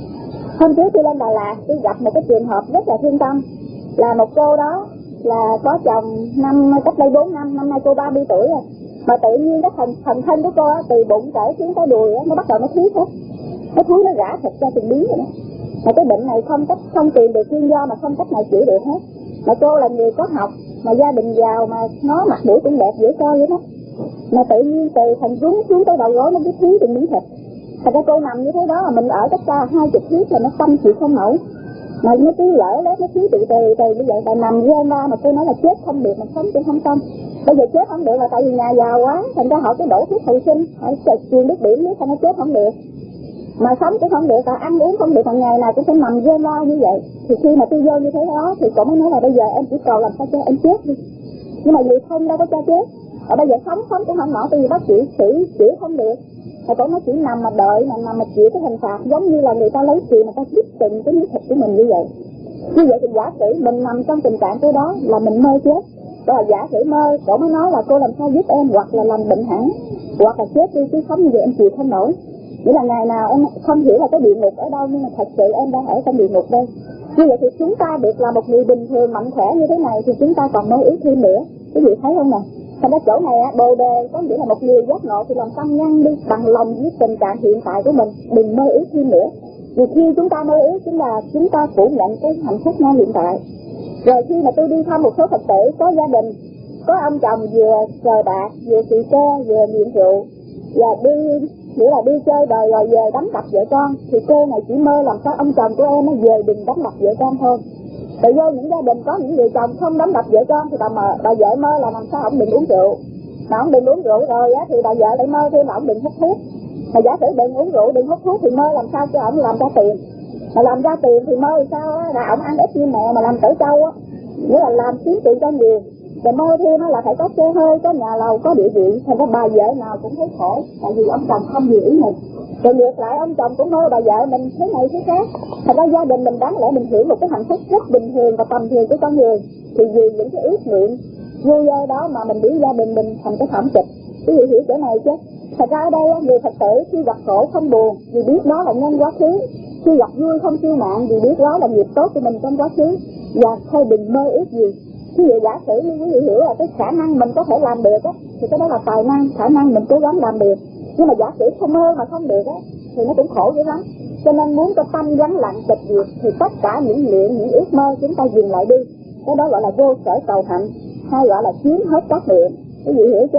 Hôm trước tôi lên Đà Lạt, tôi gặp một cái trường hợp rất là thương tâm. Là một cô đó là có chồng năm cách đây bốn năm, năm nay cô ba mươi tuổi rồi. Mà tự nhiên cái thần, thần thân của cô á, từ bụng trở xuống tới đùi á, nó bắt đầu nó thúi hết. Nó thúi nó rã thịt ra từng miếng rồi đó. Mà cái bệnh này không cách không tìm được nguyên do, mà không cách nào chữa được hết. Mà cô là người có học, mà gia đình giàu, mà nó mặt mũi cũng đẹp dễ coi vậy đó. Mà tự nhiên từ thành rúng xuống tới đầu gối nó cứ thúi từng miếng thịt. Thật ra cô nằm như thế đó mà mình ở cách xa hai chục feet là nó tâm chịu không nổi. Mà nó cứ lỡ lết nó cứ từ từ từ như vậy. Bà nằm rên ra mà tôi nói là chết không được mà sống cũng không xong. Bây giờ chết không được là tại vì nhà giàu quá, thành ra họ cứ đổ thuốc hồi sinh, họ truyền nước biển nước, nó chết không được. Mà sống cũng không được, ăn uống không được, còn ngày nào cũng phải nằm rên ra như vậy. Thì khi mà tôi vô như thế đó thì cổ mới nói là bây giờ em chỉ cầu làm sao cho em chết đi. Nhưng mà vì không đâu có cho chết. Ở bây giờ sống sống cũng không nổi, tại vì bác sĩ chữa chữa không được. Mà cổ nó chỉ nằm mà đợi, mà nằm mà chịu cái hình phạt, giống như là người ta lấy tiền mà ta đứt từng cái miếng thịt của mình như vậy. Như vậy thì giả sử mình nằm trong tình trạng cái đó là mình mơ chết. Đó là giả sử mơ, cổ mới nói là cô làm sao giúp em, hoặc là làm bệnh hẳn, hoặc là chết đi, chứ sống như vậy em chịu không nổi. Nghĩa là ngày nào em không hiểu là cái địa ngục ở đâu, nhưng mà thật sự em đang ở trong địa ngục đây. Như vậy thì chúng ta được là một người bình thường mạnh khỏe như thế này thì chúng ta còn mơ ước thêm nữa. Quý vị thấy không nè? Thành ra chỗ này á, bồ đề có nghĩa là một người giác ngộ thì làm tâm nhân đi bằng lòng với tình trạng hiện tại của mình, đừng mơ ước thêm nữa. Vì khi chúng ta mơ ước chính là chúng ta phủ nhận cái hạnh phúc ngay hiện tại. Rồi khi mà tôi đi thăm một số Phật tử có gia đình, có ông chồng vừa cờ bạc, vừa xì ke, vừa nghiện rượu, và đi nghĩa là đi chơi bời rồi về đánh đập vợ con, thì cô này chỉ mơ làm sao ông chồng của em nó về đừng đánh đập vợ con thôi. Tại do những gia đình có những người chồng không đánh đập vợ con thì bà mơ, bà vợ mơ là làm sao ông đừng uống rượu. Mà ông đừng uống rượu rồi á thì bà vợ lại mơ thêm là ông đừng hút thuốc. Mà giả sử đừng uống rượu, đừng hút thuốc thì mơ làm sao cho ông làm ra tiền. Mà làm ra tiền thì mơ sao á, là ông ăn ít như mèo mà làm tử trâu á, nghĩa là làm kiếm tiền cho nhiều. Rồi mơ thêm là phải có xe hơi, có nhà lầu, có địa vị. Thành ra bà vợ nào cũng thấy khổ, tại vì ông chồng không hiểu ý mình. Rồi ngược lại ông chồng cũng mơ bà vợ mình thế này thế khác. Thành ra gia đình mình đáng lẽ mình hiểu một cái hạnh phúc rất bình thường và tầm thường của con người, thì vì những cái ước nguyện vui chơi đó mà mình biến gia đình mình thành cái thảm kịch. Quý vị hiểu chỗ này chứ? Thật ra ở đây người Phật tử khi gặp khổ không buồn vì biết đó là nhân quá khứ, khi gặp vui không kiêu mạn vì biết đó là nghiệp tốt của mình trong quá khứ, và thôi đừng mơ ước gì. Ví dụ giả sử như quý vị hiểu là cái khả năng mình có thể làm được á, thì cái đó là tài năng, khả năng mình cố gắng làm được. Nhưng mà giả sử không mơ mà không được á, thì nó cũng khổ dữ lắm. Cho nên muốn cho tâm vắng lặng tịch diệt thì tất cả những nguyện, những ước mơ chúng ta dừng lại đi. Cái đó gọi là vô sở cầu hạnh, hay gọi là chiếm hết các nguyện. Quý vị hiểu chứ?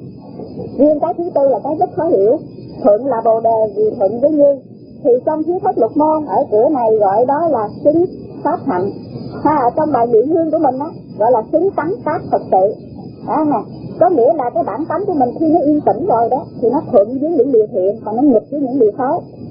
Riêng cái thứ tư là cái rất khó hiểu. Thuận là bồ đề vì thuận với như. Thì trong thiếu thất lục môn ở cửa này gọi đó là xứng pháp hạnh. Ha, ở trong bài niệm hương của mình á gọi là xứng tánh pháp Phật tự. Đó nè, có nghĩa là cái bản tánh của mình khi nó yên tĩnh rồi đó thì nó thuận với những điều thiện, còn nó nghịch với những điều xấu.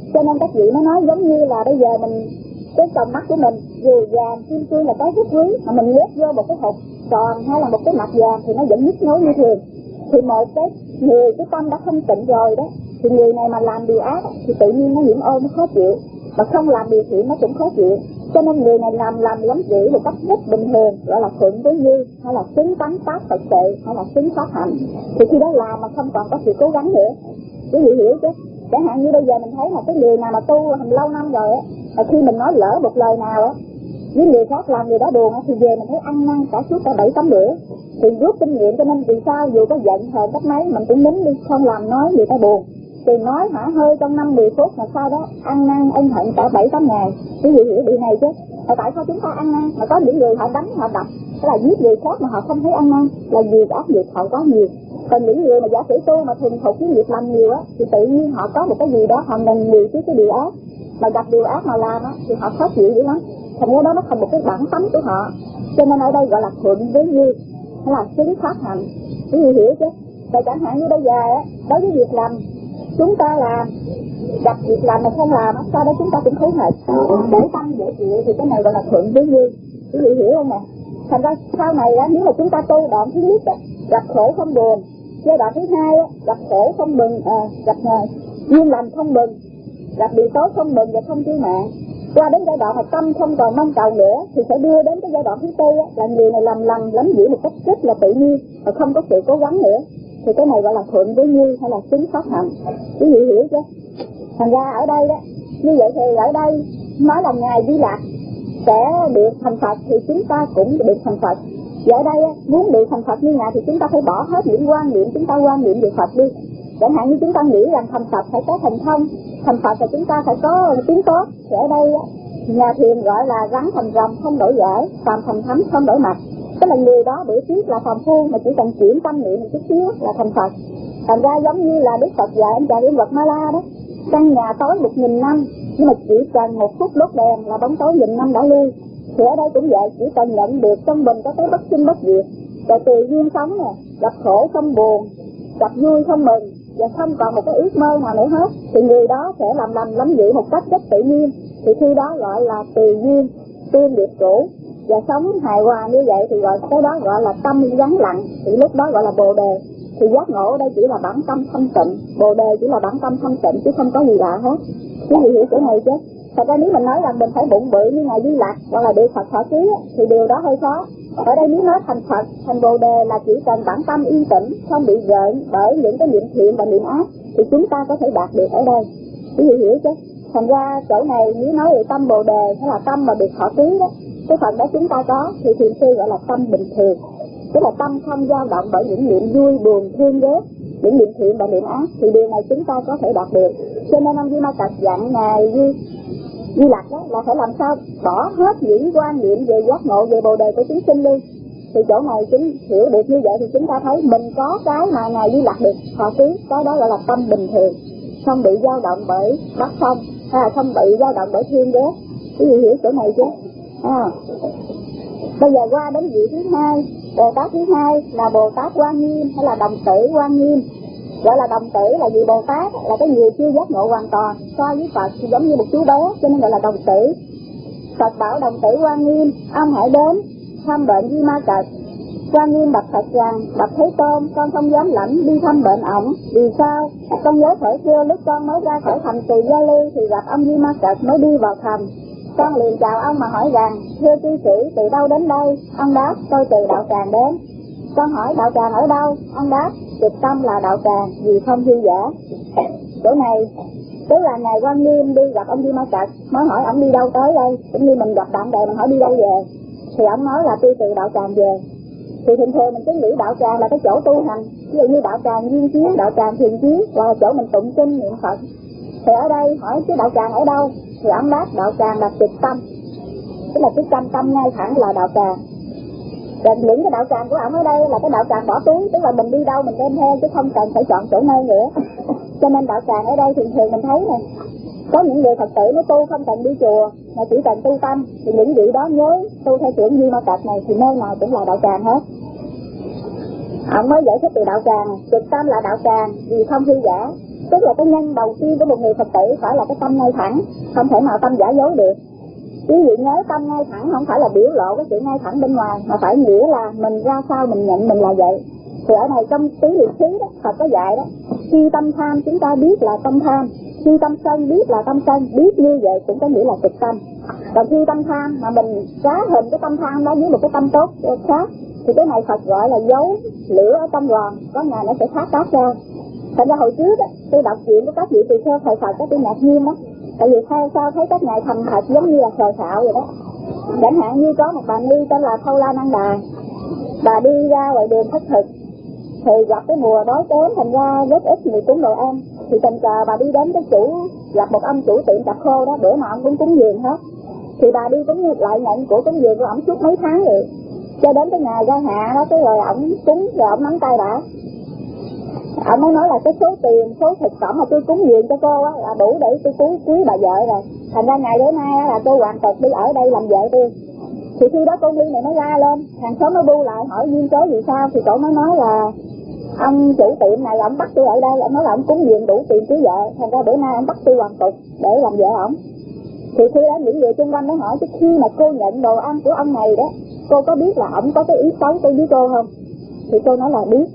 Cho nên các vị mới nói giống như là bây giờ mình, cái tầm mắt của mình dù vàng kim cương là cái rất quý, mà mình nhét vô một cái hộp tròn hay là một cái mặt vàng thì nó vẫn nhức nhối như thường. Thì một cái người cái tâm đã không tịnh rồi đó, thì người này mà làm điều ác thì tự nhiên nó nhiễm ô, nó khó chịu, mà không làm điều thiện nó cũng khó chịu. Cho nên người này làm làm lắm dữ một cách rất bình thường, gọi là thuận với duyên, hay là xứng tánh pháp Phật tệ, hay là xứng pháp hạnh. Thì khi đó làm mà không còn có sự cố gắng nữa. Quý vị hiểu chứ? Chẳng hạn như bây giờ mình thấy là cái người nào mà tu hành lâu năm rồi á, mà khi mình nói lỡ một lời nào á với người khác làm người đó buồn á, thì về mình thấy ăn năn cả suốt cả bảy tám bữa. Thì rút kinh nghiệm, cho nên vì sao dù có giận hờn cách mấy mình cũng nín đi, không làm nói người ta buồn. Thì nói hả hơi trong năm mười phút mà sau đó ăn năn ân hận cả bảy tám ngày. Quý vị hiểu điều này chứ? Là tại sao chúng ta ăn năn? Mà có những người họ đánh họ đập, tức là giết người khác mà họ không thấy ăn năn, là vì ác nghiệp họ quá nhiều. Còn những người mà giả sử tu mà thuần thục cái nghiệp làm nhiều á, thì tự nhiên họ có một cái gì đó họ nằm nhiều trước cái điều ác, mà gặp điều ác mà làm á thì họ khó chịu dữ lắm. Thành ra đó nó thành một cái bản tánh của họ. Cho nên ở đây gọi là thuận với duyên, hay là xứng pháp hạnh. Quý vị hiểu chứ? Tại chẳng hạn như bây giờ á, đối với việc làm chúng ta làm, gặp việc làm mà không làm, sau đó chúng ta cũng khốn hệt, để tâm dễ chịu, thì cái này gọi là thuận với duyên. Quý vị hiểu không nè? Thành ra sau này á, nếu mà chúng ta tu đoạn thứ nhất á, gặp khổ không buồn, giai đoạn thứ hai á, gặp khổ không mừng, à, gặp uh, duyên lành không mừng, gặp điều tốt không mừng và không tiêu mạng, qua đến giai đoạn mà tâm không còn mong cầu nữa, thì sẽ đưa đến cái giai đoạn thứ tư á, là người này làm lành lắm dữ một cách rất là tự nhiên, mà không có sự cố gắng nữa. Thì cái này gọi là thuận với duyên, hay là xứng pháp hạnh. Quý vị hiểu chứ? Thành ra ở đây đó, như vậy thì ở đây nói là ngài Di Lặc sẽ được thành Phật, thì chúng ta cũng được thành Phật. Và ở đây muốn được thành Phật như ngài thì chúng ta phải bỏ hết những quan niệm chúng ta quan niệm về Phật đi. Chẳng hạn như chúng ta nghĩ rằng thành Phật phải có thần thông, thành Phật là chúng ta phải có tiếng tốt. Thì ở đây nhà thiền gọi là rắn thành rồng không đổi giải, phàm thành thánh không đổi mặt. Tức là người đó bữa trước là phàm phu mà chỉ cần chuyển tâm niệm một chút xíu là thành Phật. Thành ra giống như là Đức Phật dạy anh chàng Yên Vật Ma La đó, căn nhà tối một nghìn năm, nhưng mà chỉ cần một phút đốt đèn là bóng tối nghìn năm đã lui. Thì ở đây cũng vậy, chỉ cần nhận được trong mình có cái bất sinh bất diệt, rồi tùy duyên sống nè, gặp khổ không buồn, gặp vui không mừng, và không còn một cái ước mơ nào nữa hết, thì người đó sẽ làm lành lắm dữ một cách rất tự nhiên. Thì khi đó gọi là tùy duyên tương điệp cũ, và sống hài hòa như vậy thì gọi cái đó gọi là tâm vắng lặng. Thì lúc đó gọi là bồ đề. Thì giác ngộ ở đây chỉ là bản tâm thanh tịnh, bồ đề chỉ là bản tâm thanh tịnh chứ không có gì lạ hết. Quý vị hiểu chỗ này chứ? Thật ra nếu mình nói rằng mình phải bụng bự như ngài Di Lặc hoặc là được Phật thọ ký thì điều đó hơi khó. Ở đây nếu nói thành Phật, thành bồ đề là chỉ cần bản tâm yên tĩnh, không bị gợn bởi những cái niệm thiện và niệm ác, thì chúng ta có thể đạt được ở đây. Quý vị hiểu chứ? Thành ra chỗ này nếu nói về tâm bồ đề hay là tâm mà được thọ ký đó, cái phần đó chúng ta có thì thiền sư gọi là tâm bình thường, tức là tâm không dao động bởi những niệm vui buồn thương ghét, những niệm thiện và niệm ác, thì điều này chúng ta có thể đạt được. Cho nên ông Di Ma Cật dặn ngài Di Di Lặc đó là phải làm sao bỏ hết những quan niệm về giác ngộ, về bồ đề của chúng sinh đi. Thì chỗ này chúng hiểu được như vậy thì chúng ta thấy mình có cái mà ngài Di Lặc được thọ ký, cái đó gọi là tâm bình thường, không bị dao động bởi bất phong, hay là không bị dao động bởi thiên ghét. Quý vị hiểu chỗ này chứ? À. Bây giờ qua đến vị thứ hai, Bồ Tát thứ hai là Bồ Tát Quan Nghiêm hay là đồng tử Quan Nghiêm. Gọi là đồng tử là vì Bồ Tát là cái người chưa giác ngộ hoàn toàn, so với Phật thì giống như một chú bé, cho nên gọi là đồng tử. Phật bảo đồng tử Quan Nghiêm, ông hãy đến thăm bệnh Di Ma Cật. Quan Nghiêm bạch Phật rằng, bạch Thế Tôn, con không dám lãnh đi thăm bệnh ổng. Vì sao? Con nhớ thời xưa lúc con mới ra khỏi thành Tỳ Gia Ly thì gặp ông Di Ma Cật mới đi vào thành. Con liền chào ông mà hỏi rằng, thưa cư sĩ từ đâu đến đây? Ông đáp, tôi từ đạo tràng đến. Con hỏi đạo tràng ở đâu? Ông đáp, trực tâm là đạo tràng, vì không hư giả. Chỗ này tức là ngài Quan Nghiêm đi gặp ông Di Ma Cật mới hỏi ông đi đâu tới đây, cũng như mình gặp bạn bè mình hỏi đi đâu về, thì ông nói là tôi từ đạo tràng về. Thì thường thường mình cứ nghĩ đạo tràng là cái chỗ tu hành, ví dụ như đạo tràng Viên Chiến, đạo tràng Thiền Chiến, hoặc là chỗ mình tụng kinh niệm Phật. Thì ở đây hỏi cái đạo tràng ở đâu, thì ông đáp đạo tràng là trực tâm, tức là cái tâm tâm ngay thẳng là đạo tràng. Rồi những cái đạo tràng của ông ở đây là cái đạo tràng bỏ túi, tức là mình đi đâu mình đem theo chứ không cần phải chọn chỗ nơi nữa. Cho nên đạo tràng ở đây thường thường mình thấy này, có những người Phật tử nó tu không cần đi chùa mà chỉ cần tu tâm, thì những vị đó nhớ tu theo trưởng Di Ma Cật này thì nơi nào cũng là đạo tràng hết. Ông mới giải thích từ đạo tràng, trực tâm là đạo tràng vì không hư giả. Tức là cái nhân đầu tiên của một người Phật tử phải là cái tâm ngay thẳng, không thể nào tâm giả dối được. Quý vị nhớ tâm ngay thẳng không phải là biểu lộ cái sự ngay thẳng bên ngoài, mà phải nghĩa là mình ra sao mình nhận mình là vậy. Thì ở này trong tứ liệt khí đó, Phật có dạy đó, khi tâm tham chúng ta biết là tâm tham, khi tâm sân biết là tâm sân, biết như vậy cũng có nghĩa là trực tâm. Còn khi tâm tham mà mình trá hình cái tâm tham đó với một cái tâm tốt khác, thì cái này Phật gọi là dấu lửa ở trong ròn, có ngày nó sẽ phát tác ra. Thành ra hồi trước đó, tôi đọc chuyện của các vị tỳ kheo thời Phật đó, tôi ngạc nhiên đó. Tại vì theo sao thấy các ngài thành thật giống như là sờ xạo vậy đó. Chẳng hạn như có một bà ni tên là Thâu La Năng Đà, bà đi ra ngoài đường thất thực, thì gặp cái mùa đói kém, thành ra rất ít người cúng đồ ăn. Thì tình cờ bà đi đến cái chủ, gặp một ông chủ tiệm tạp khô đó, bữa nào ông cũng cúng dường hết. Thì bà đi cúng lại nhận của cúng dường của ổng suốt mấy tháng rồi, cho đến cái ngày ra hạ đó, cái rồi ổng cúng rồi ổng nắm tay bà. Ông mới nói là cái số tiền, số thực phẩm mà tôi cúng dường cho cô á là đủ để tôi cưới cưới bà vợ rồi. Thành ra ngày bữa nay là tôi hoàn tịch đi ở đây làm vợ tôi. Thì khi đó con Liên này mới ra lên, hàng xóm mới bu lại hỏi duyên cớ gì sao, thì cậu mới nói là ông chủ tiệm này ông bắt tôi ở đây, ông nói là ông cúng dường đủ tiền cưới vợ, thành ra bữa nay ông bắt tôi hoàn tịch để làm vợ ổng. Thì khi đó những người xung quanh nó hỏi, khi mà cô nhận đồ ăn của ông này đó, cô có biết là ổng có cái ý xấu tôi với cô không? Thì cô nói là biết.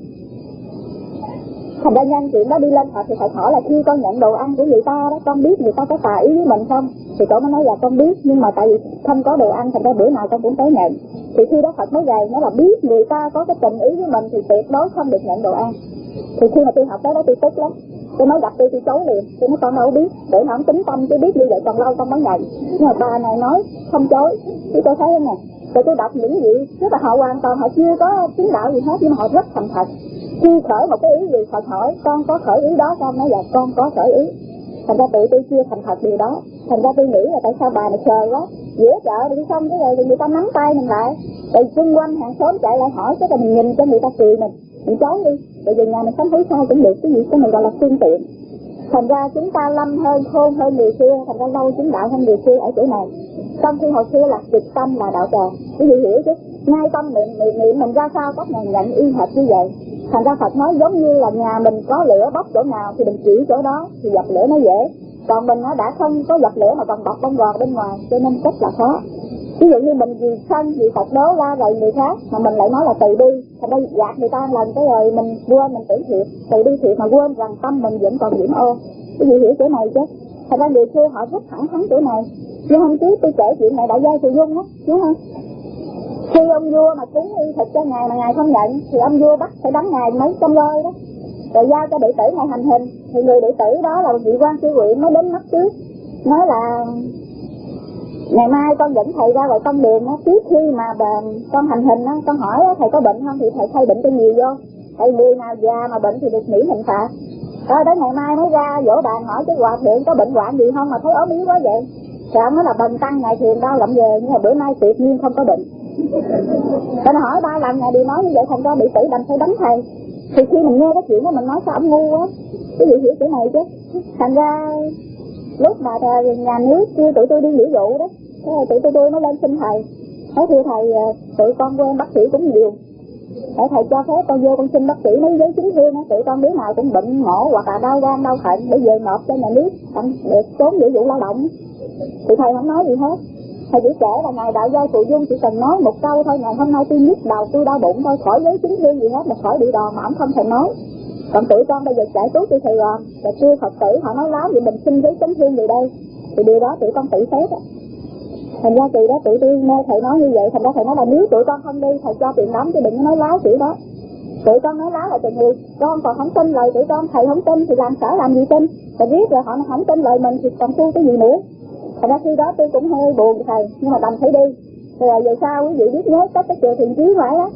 Thành ra nhân chuyện đó đi lên Phật thì phải hỏi là khi con nhận đồ ăn của người ta đó, con biết người ta có tà ý với mình không? Thì cậu mới nói là con biết, nhưng mà tại vì không có đồ ăn thành ra bữa nào con cũng tới nhận. Thì khi đó Phật mới dạy nó là biết người ta có cái tình ý với mình thì tuyệt đối không được nhận đồ ăn. Thì khi mà tôi học đó, đó tôi tức lắm. Tôi nói gặp tôi tôi chối liền, tôi nói con đâu biết, để nó không tính tâm, tôi biết như vậy còn lâu con mới nhận. Nhưng mà bà này nói không chối, thì tôi thấy không nè. Rồi tôi đọc những vị, tức là họ hoàn toàn họ chưa có chứng đạo gì hết, nhưng mà họ rất thành thật. Khi khởi một cái ý gì Phật hỏi con có khởi ý đó không, nói là con có khởi ý. Thành ra tụi tôi chưa thành thật điều đó. Thành ra tôi nghĩ là tại sao bà này chờ quá, giữa chợ đi xong cái rồi người ta nắm tay mình lại, rồi xung quanh hàng xóm chạy lại hỏi, cái mình nhìn cho người ta cười mình, mình trốn đi, rồi về nhà mình sống hối sai cũng được, cái gì cái mình gọi là phương tiện. Thành ra chúng ta lâm hơn khôn hơn người xưa, thành ra lâu chứng đạo hơn người xưa ở chỗ này. Trong khi hồi xưa là trực tâm là đạo tràng, cái gì hiểu chứ, ngay tâm niệm niệm niệm mình ra sao các ngài nhận y hệt như vậy. Thành ra Phật nói giống như là nhà mình có lửa bốc chỗ nào thì mình chỉ chỗ đó thì dập lửa nó dễ. Còn mình nó đã không có dập lửa mà còn bọc bông gòn bên ngoài, cho nên rất là khó. Ví dụ như mình vì sân, vì Phật đố ra rồi người khác mà mình lại nói là từ bi, thành ra gạt người ta lần cái rồi mình quên mình tưởng thiệt, từ bi thiệt mà quên rằng tâm mình vẫn còn nhiễm ô. Cái gì hiểu chỗ này chứ? Thành ra người xưa họ rất thẳng thắn chỗ này. Nhưng hôm trước tôi kể chuyện này Đại Giai Phù Dung á, đúng không? Khi ông vua mà cúng y thực cho ngài mà ngài không nhận thì ông vua bắt phải đánh ngài mấy trăm roi đó, rồi giao cho đệ tử ngài hành hình. Thì người đệ tử đó là vị quan sư huyện mới đến mắt trước nói là ngày mai con dẫn thầy ra ngoài công đường á, trước khi mà bà, con hành hình á, con hỏi á, thầy có bệnh không thì thầy thay bệnh cho nhiều vô, thầy người nào già mà bệnh thì được miễn hình phạt. Rồi đến ngày mai mới ra dỗ bàn hỏi cái hòa thượng có bệnh hoạn gì không mà thấy ốm yếu quá vậy. Thì ông nói là bần tăng ngày thiền đau lậm về, nhưng mà bữa nay tuyệt nhiên không có bệnh. Rồi hỏi ba lần ngày đều nói như vậy, thành ra bị tử đành phải đánh thầy. Thì khi mình nghe cái chuyện đó mình nói sao ông ngu quá, cái gì hiểu cái này chứ. Thành ra lúc mà nhà nước kêu tụi tôi đi nghĩa vụ đó, tụi tôi tôi nó lên xin thầy, nói thưa thầy tụi con quen bác sĩ cũng nhiều, để thầy cho phép con vô con xin bác sĩ mấy giấy chứng thương á, tụi con đứa nào cũng bệnh mổ hoặc là đau gan đau thận để về nộp cho nhà nước được trốn nghĩa vụ lao động. Thì thầy không nói gì hết. Thầy chỉ kể là ngài Đại Giai Phù Dung chỉ cần nói một câu thôi, ngày hôm nay tôi nhức đầu tôi đau bụng thôi, khỏi giấy chứng thương gì hết, mà khỏi bị đòn mà ông không thèm nói. Còn tụi con bây giờ chạy trốn đi Sài Gòn, rồi kêu Phật tử họ nói láo vậy mình xin giấy chứng thương gì đây, thì điều đó tụi con tự xét á. Thành ra từ đó tụi tôi nghe thầy nói như vậy, thành ra thầy nói là nếu tụi con không đi thầy cho tiền đóng chứ đừng có nói láo kiểu đó. Tụi con nói láo là từng người, con còn không tin lời tụi con, thầy không tin thì làm sao làm gì tin, rồi biết rồi họ không tin lời mình thì còn tu cái gì nữa. Thành ra khi đó tôi cũng hơi buồn thầy, nhưng mà đành phải đi. Rồi về sau quý vị biết nhớ cách cái chùa Thiền Chiếu phải đó,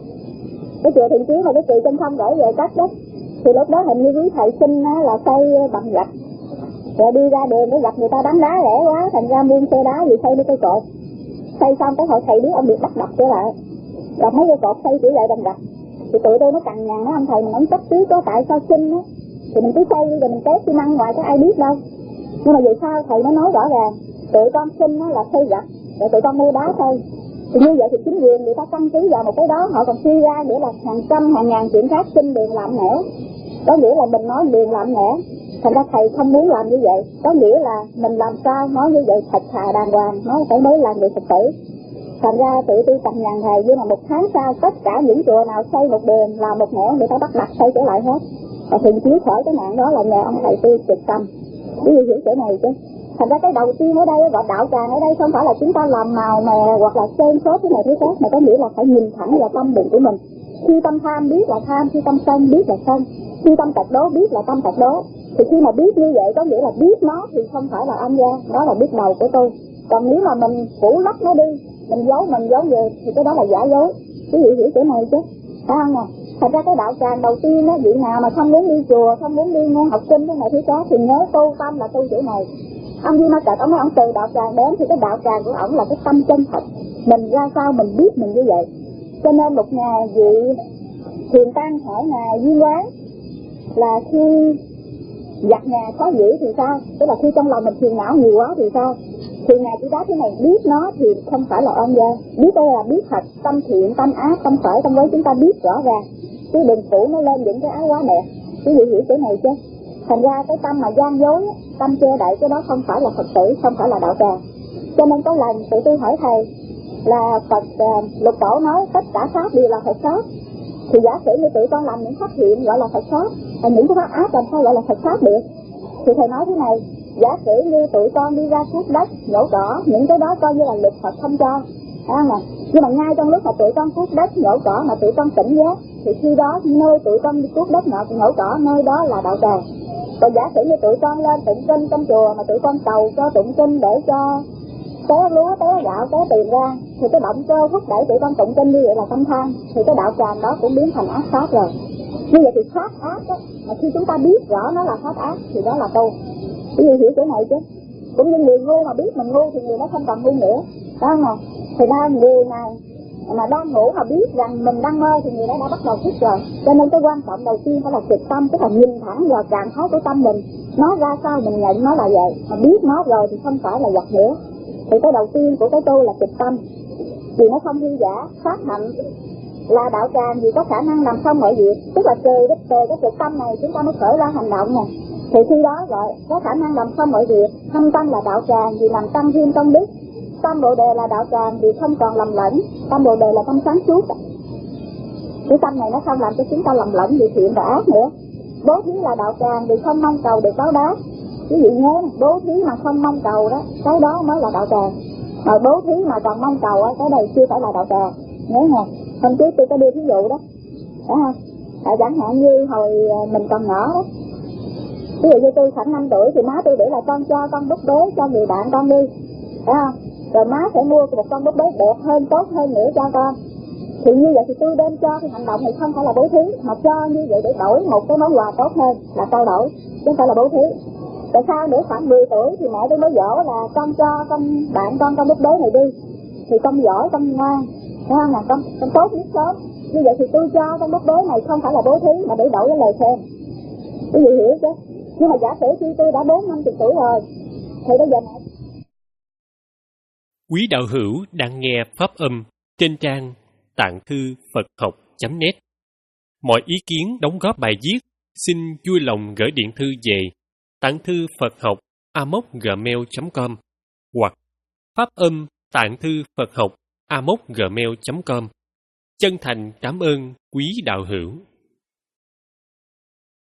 cái chùa Thiền Chiếu là cái chùa trên không gửi về cách đó. Thì lúc đó hình như quý thầy xin là xây bằng gạch, rồi đi ra đường để gặp người ta đánh đá rẻ quá, thành ra muôn xe đá gì xây đi cây cột. Xây xong cái hồi thầy biết ông được bắt đập trở lại, gặp mấy cây cột xây trở lại bằng gạch. Thì tụi tôi nó cằn nhằn nó ông thầy mình ông cấp trước có tại sao xin á, thì mình cứ xây rồi mình test xi măng ngoài có ai biết đâu. Nhưng mà về sau thầy nó nói rõ ràng, tụi con xin là xây gạch, rồi tụi con mua đá xây. Thì như vậy thì chính quyền người ta căn cứ vào một cái đó, họ còn suy ra nghĩa là hàng trăm hàng ngàn chuyện khác xin đường làm nẻo. Có nghĩa là mình nói đường làm nẻo, Thành ra thầy không muốn làm như vậy. Có nghĩa là mình làm sao nói như vậy thật thà đàng hoàng, nói phải mới là người Phật tử. Thành ra tự tôi tập nhàn thầy, nhưng mà một tháng sau tất cả những chùa nào xây một đường là một nẻo người ta bắt đặt xây trở lại hết. Và thì chứa khỏi cái nạn đó là nhờ ông thầy tôi trực tâm. Ví dụ hiểu chỗ này chứ. Thành ra cái đầu tiên ở đây gọi đạo tràng ở đây không phải là chúng ta làm màu mè hoặc là xem số cái này thứ khác, mà có nghĩa là phải nhìn thẳng vào tâm bụng của mình. Khi tâm tham biết là tham, khi tâm sân biết là sân, khi tâm tật đố biết là tâm tật đố. Thì khi mà biết như vậy có nghĩa là biết nó thì không phải là âm gian, đó là biết đầu của tôi. Còn nếu mà mình phủ lấp nó đi, mình giấu mình giấu về thì cái đó là giả dối. Quý vị hiểu chỗ này chứ? Phải không nè? Thật ra cái đạo tràng đầu tiên á, vị nào mà không muốn đi chùa, không muốn đi nghe học kinh cái này thứ khác thì nhớ tu tâm là tu chỗ này. Ông Di Ma Cật ông nói ông từ đạo tràng đến thì cái đạo tràng của ổng là cái tâm chân thật. Mình ra sao mình biết mình như vậy. Cho nên một ngày vị Thiền Tăng hỏi ngài Viên Quán là khi giặt nhà khó giữ thì sao? Tức là khi trong lòng mình phiền não nhiều quá thì sao? Thì ngài chỉ đáp thế này, biết nó thì không phải là oan gia. Biết đây là biết thật, tâm thiện, tâm ác, tâm phải, tâm quấy chúng ta biết rõ ràng. Chứ đừng phủ nó lên những cái áo quá đẹp. Quý vị hiểu chỗ này chứ? Thành ra cái tâm mà gian dối, tâm che đậy cái đó không phải là Phật tử, không phải là đạo tràng. Cho nên có lần tự tôi hỏi thầy là Phật uh, Lục Tổ nói tất cả pháp đều là Phật pháp. Thì giả sử như tụi con làm những pháp thiện gọi là Phật pháp, và những cái pháp ác làm sao gọi là Phật pháp được? Thì thầy nói thế này, giả sử như tụi con đi ra cuốc đất, nhổ cỏ, những cái đó coi như là luật Phật không cho, phải không ạ? Nhưng mà ngay trong lúc mà tụi con cuốc đất, nhổ cỏ mà tụi con tỉnh giác, thì khi đó nơi tụi con đi cuốc đất, nhổ, nhổ cỏ, nơi đó là đạo tràng. Còn giả sử như tụi con lên tụng kinh trong chùa mà tụi con cầu cho tụng kinh để cho té lúa, té gạo, té tiền ra, thì cái động cơ thúc đẩy tụi con tụng kinh như vậy là tâm tham, thì cái đạo tràng đó cũng biến thành ác pháp rồi. Như vậy thì pháp ác á, mà khi chúng ta biết rõ nó là pháp ác thì đó là tu. Quý vị hiểu chỗ này chứ? Cũng như người ngu mà biết mình ngu thì người đó không còn ngu nữa, phải không nào? Thì ra người này mà đang ngủ mà biết rằng mình đang mơ thì người đó đã bắt đầu thức rồi. Cho nên cái quan trọng đầu tiên phải là trực tâm, tức là nhìn thẳng vào trạng thái của tâm mình, nó ra sao mình nhận nó là vậy, mà biết nó rồi thì không phải là vật nữa. Thì cái đầu tiên của cái tu là trực tâm, vì nó không hư giả. Phát hạnh là đạo tràng vì có khả năng làm xong mọi việc, tức là từ cái, từ cái trực tâm này chúng ta mới khởi ra hành động nè. Thì khi đó gọi có khả năng làm xong mọi việc. Thâm tâm là đạo tràng vì làm tăng thêm công đức. Tâm Bồ Đề là đạo tràng vì không còn lầm lẫn. Tâm Bồ Đề là tâm sáng suốt. Cái tâm này nó không làm cho chúng ta lầm lẫn vì thiện và ác nữa. Bố thí là đạo tràng vì không mong cầu được báo đáp. Quý vị nhớ, bố thí mà không mong cầu đó, cái đó mới là đạo tràng. Mà bố thí mà còn mong cầu á, cái này chưa phải là đạo tràng. Nhớ nha. Hôm trước tôi có đưa ví dụ đó, phải không? À, chẳng hạn như hồi mình còn nhỏ đó, ví dụ như tôi khoảng năm tuổi thì má tôi để là con cho con búp bế cho người bạn con đi, phải không? Rồi má sẽ mua một con búp bế đẹp hơn, tốt hơn nữa cho con. Thì như vậy thì tôi đem cho cái hành động này không phải là bố thí, mà cho như vậy để đổi một cái món quà tốt hơn là trao đổi, chứ không phải là bố thí. Tại sao để khoảng mười tuổi thì mẹ tôi mới dỗ là con cho con bạn con con búp bế này đi, thì con giỏi, con ngoan, phải không nào? Con, con tốt nhất sớm. Như vậy thì tôi cho con búp bế này không phải là bố thí mà để đổi cái lời khen. Quý vị hiểu chứ? Nhưng mà giả sử khi tôi đã bốn năm chục tuổi rồi thì bây giờ mẹ. Quý đạo hữu đang nghe pháp âm trên trang tạng thư Phật học chấm net. Mọi ý kiến đóng góp bài viết xin vui lòng gửi điện thư về tạng thư Phật học a m o c gmail chấm com hoặc pháp âm tạng thư Phật học a m o c gmail chấm com. Chân thành cảm ơn quý đạo hữu.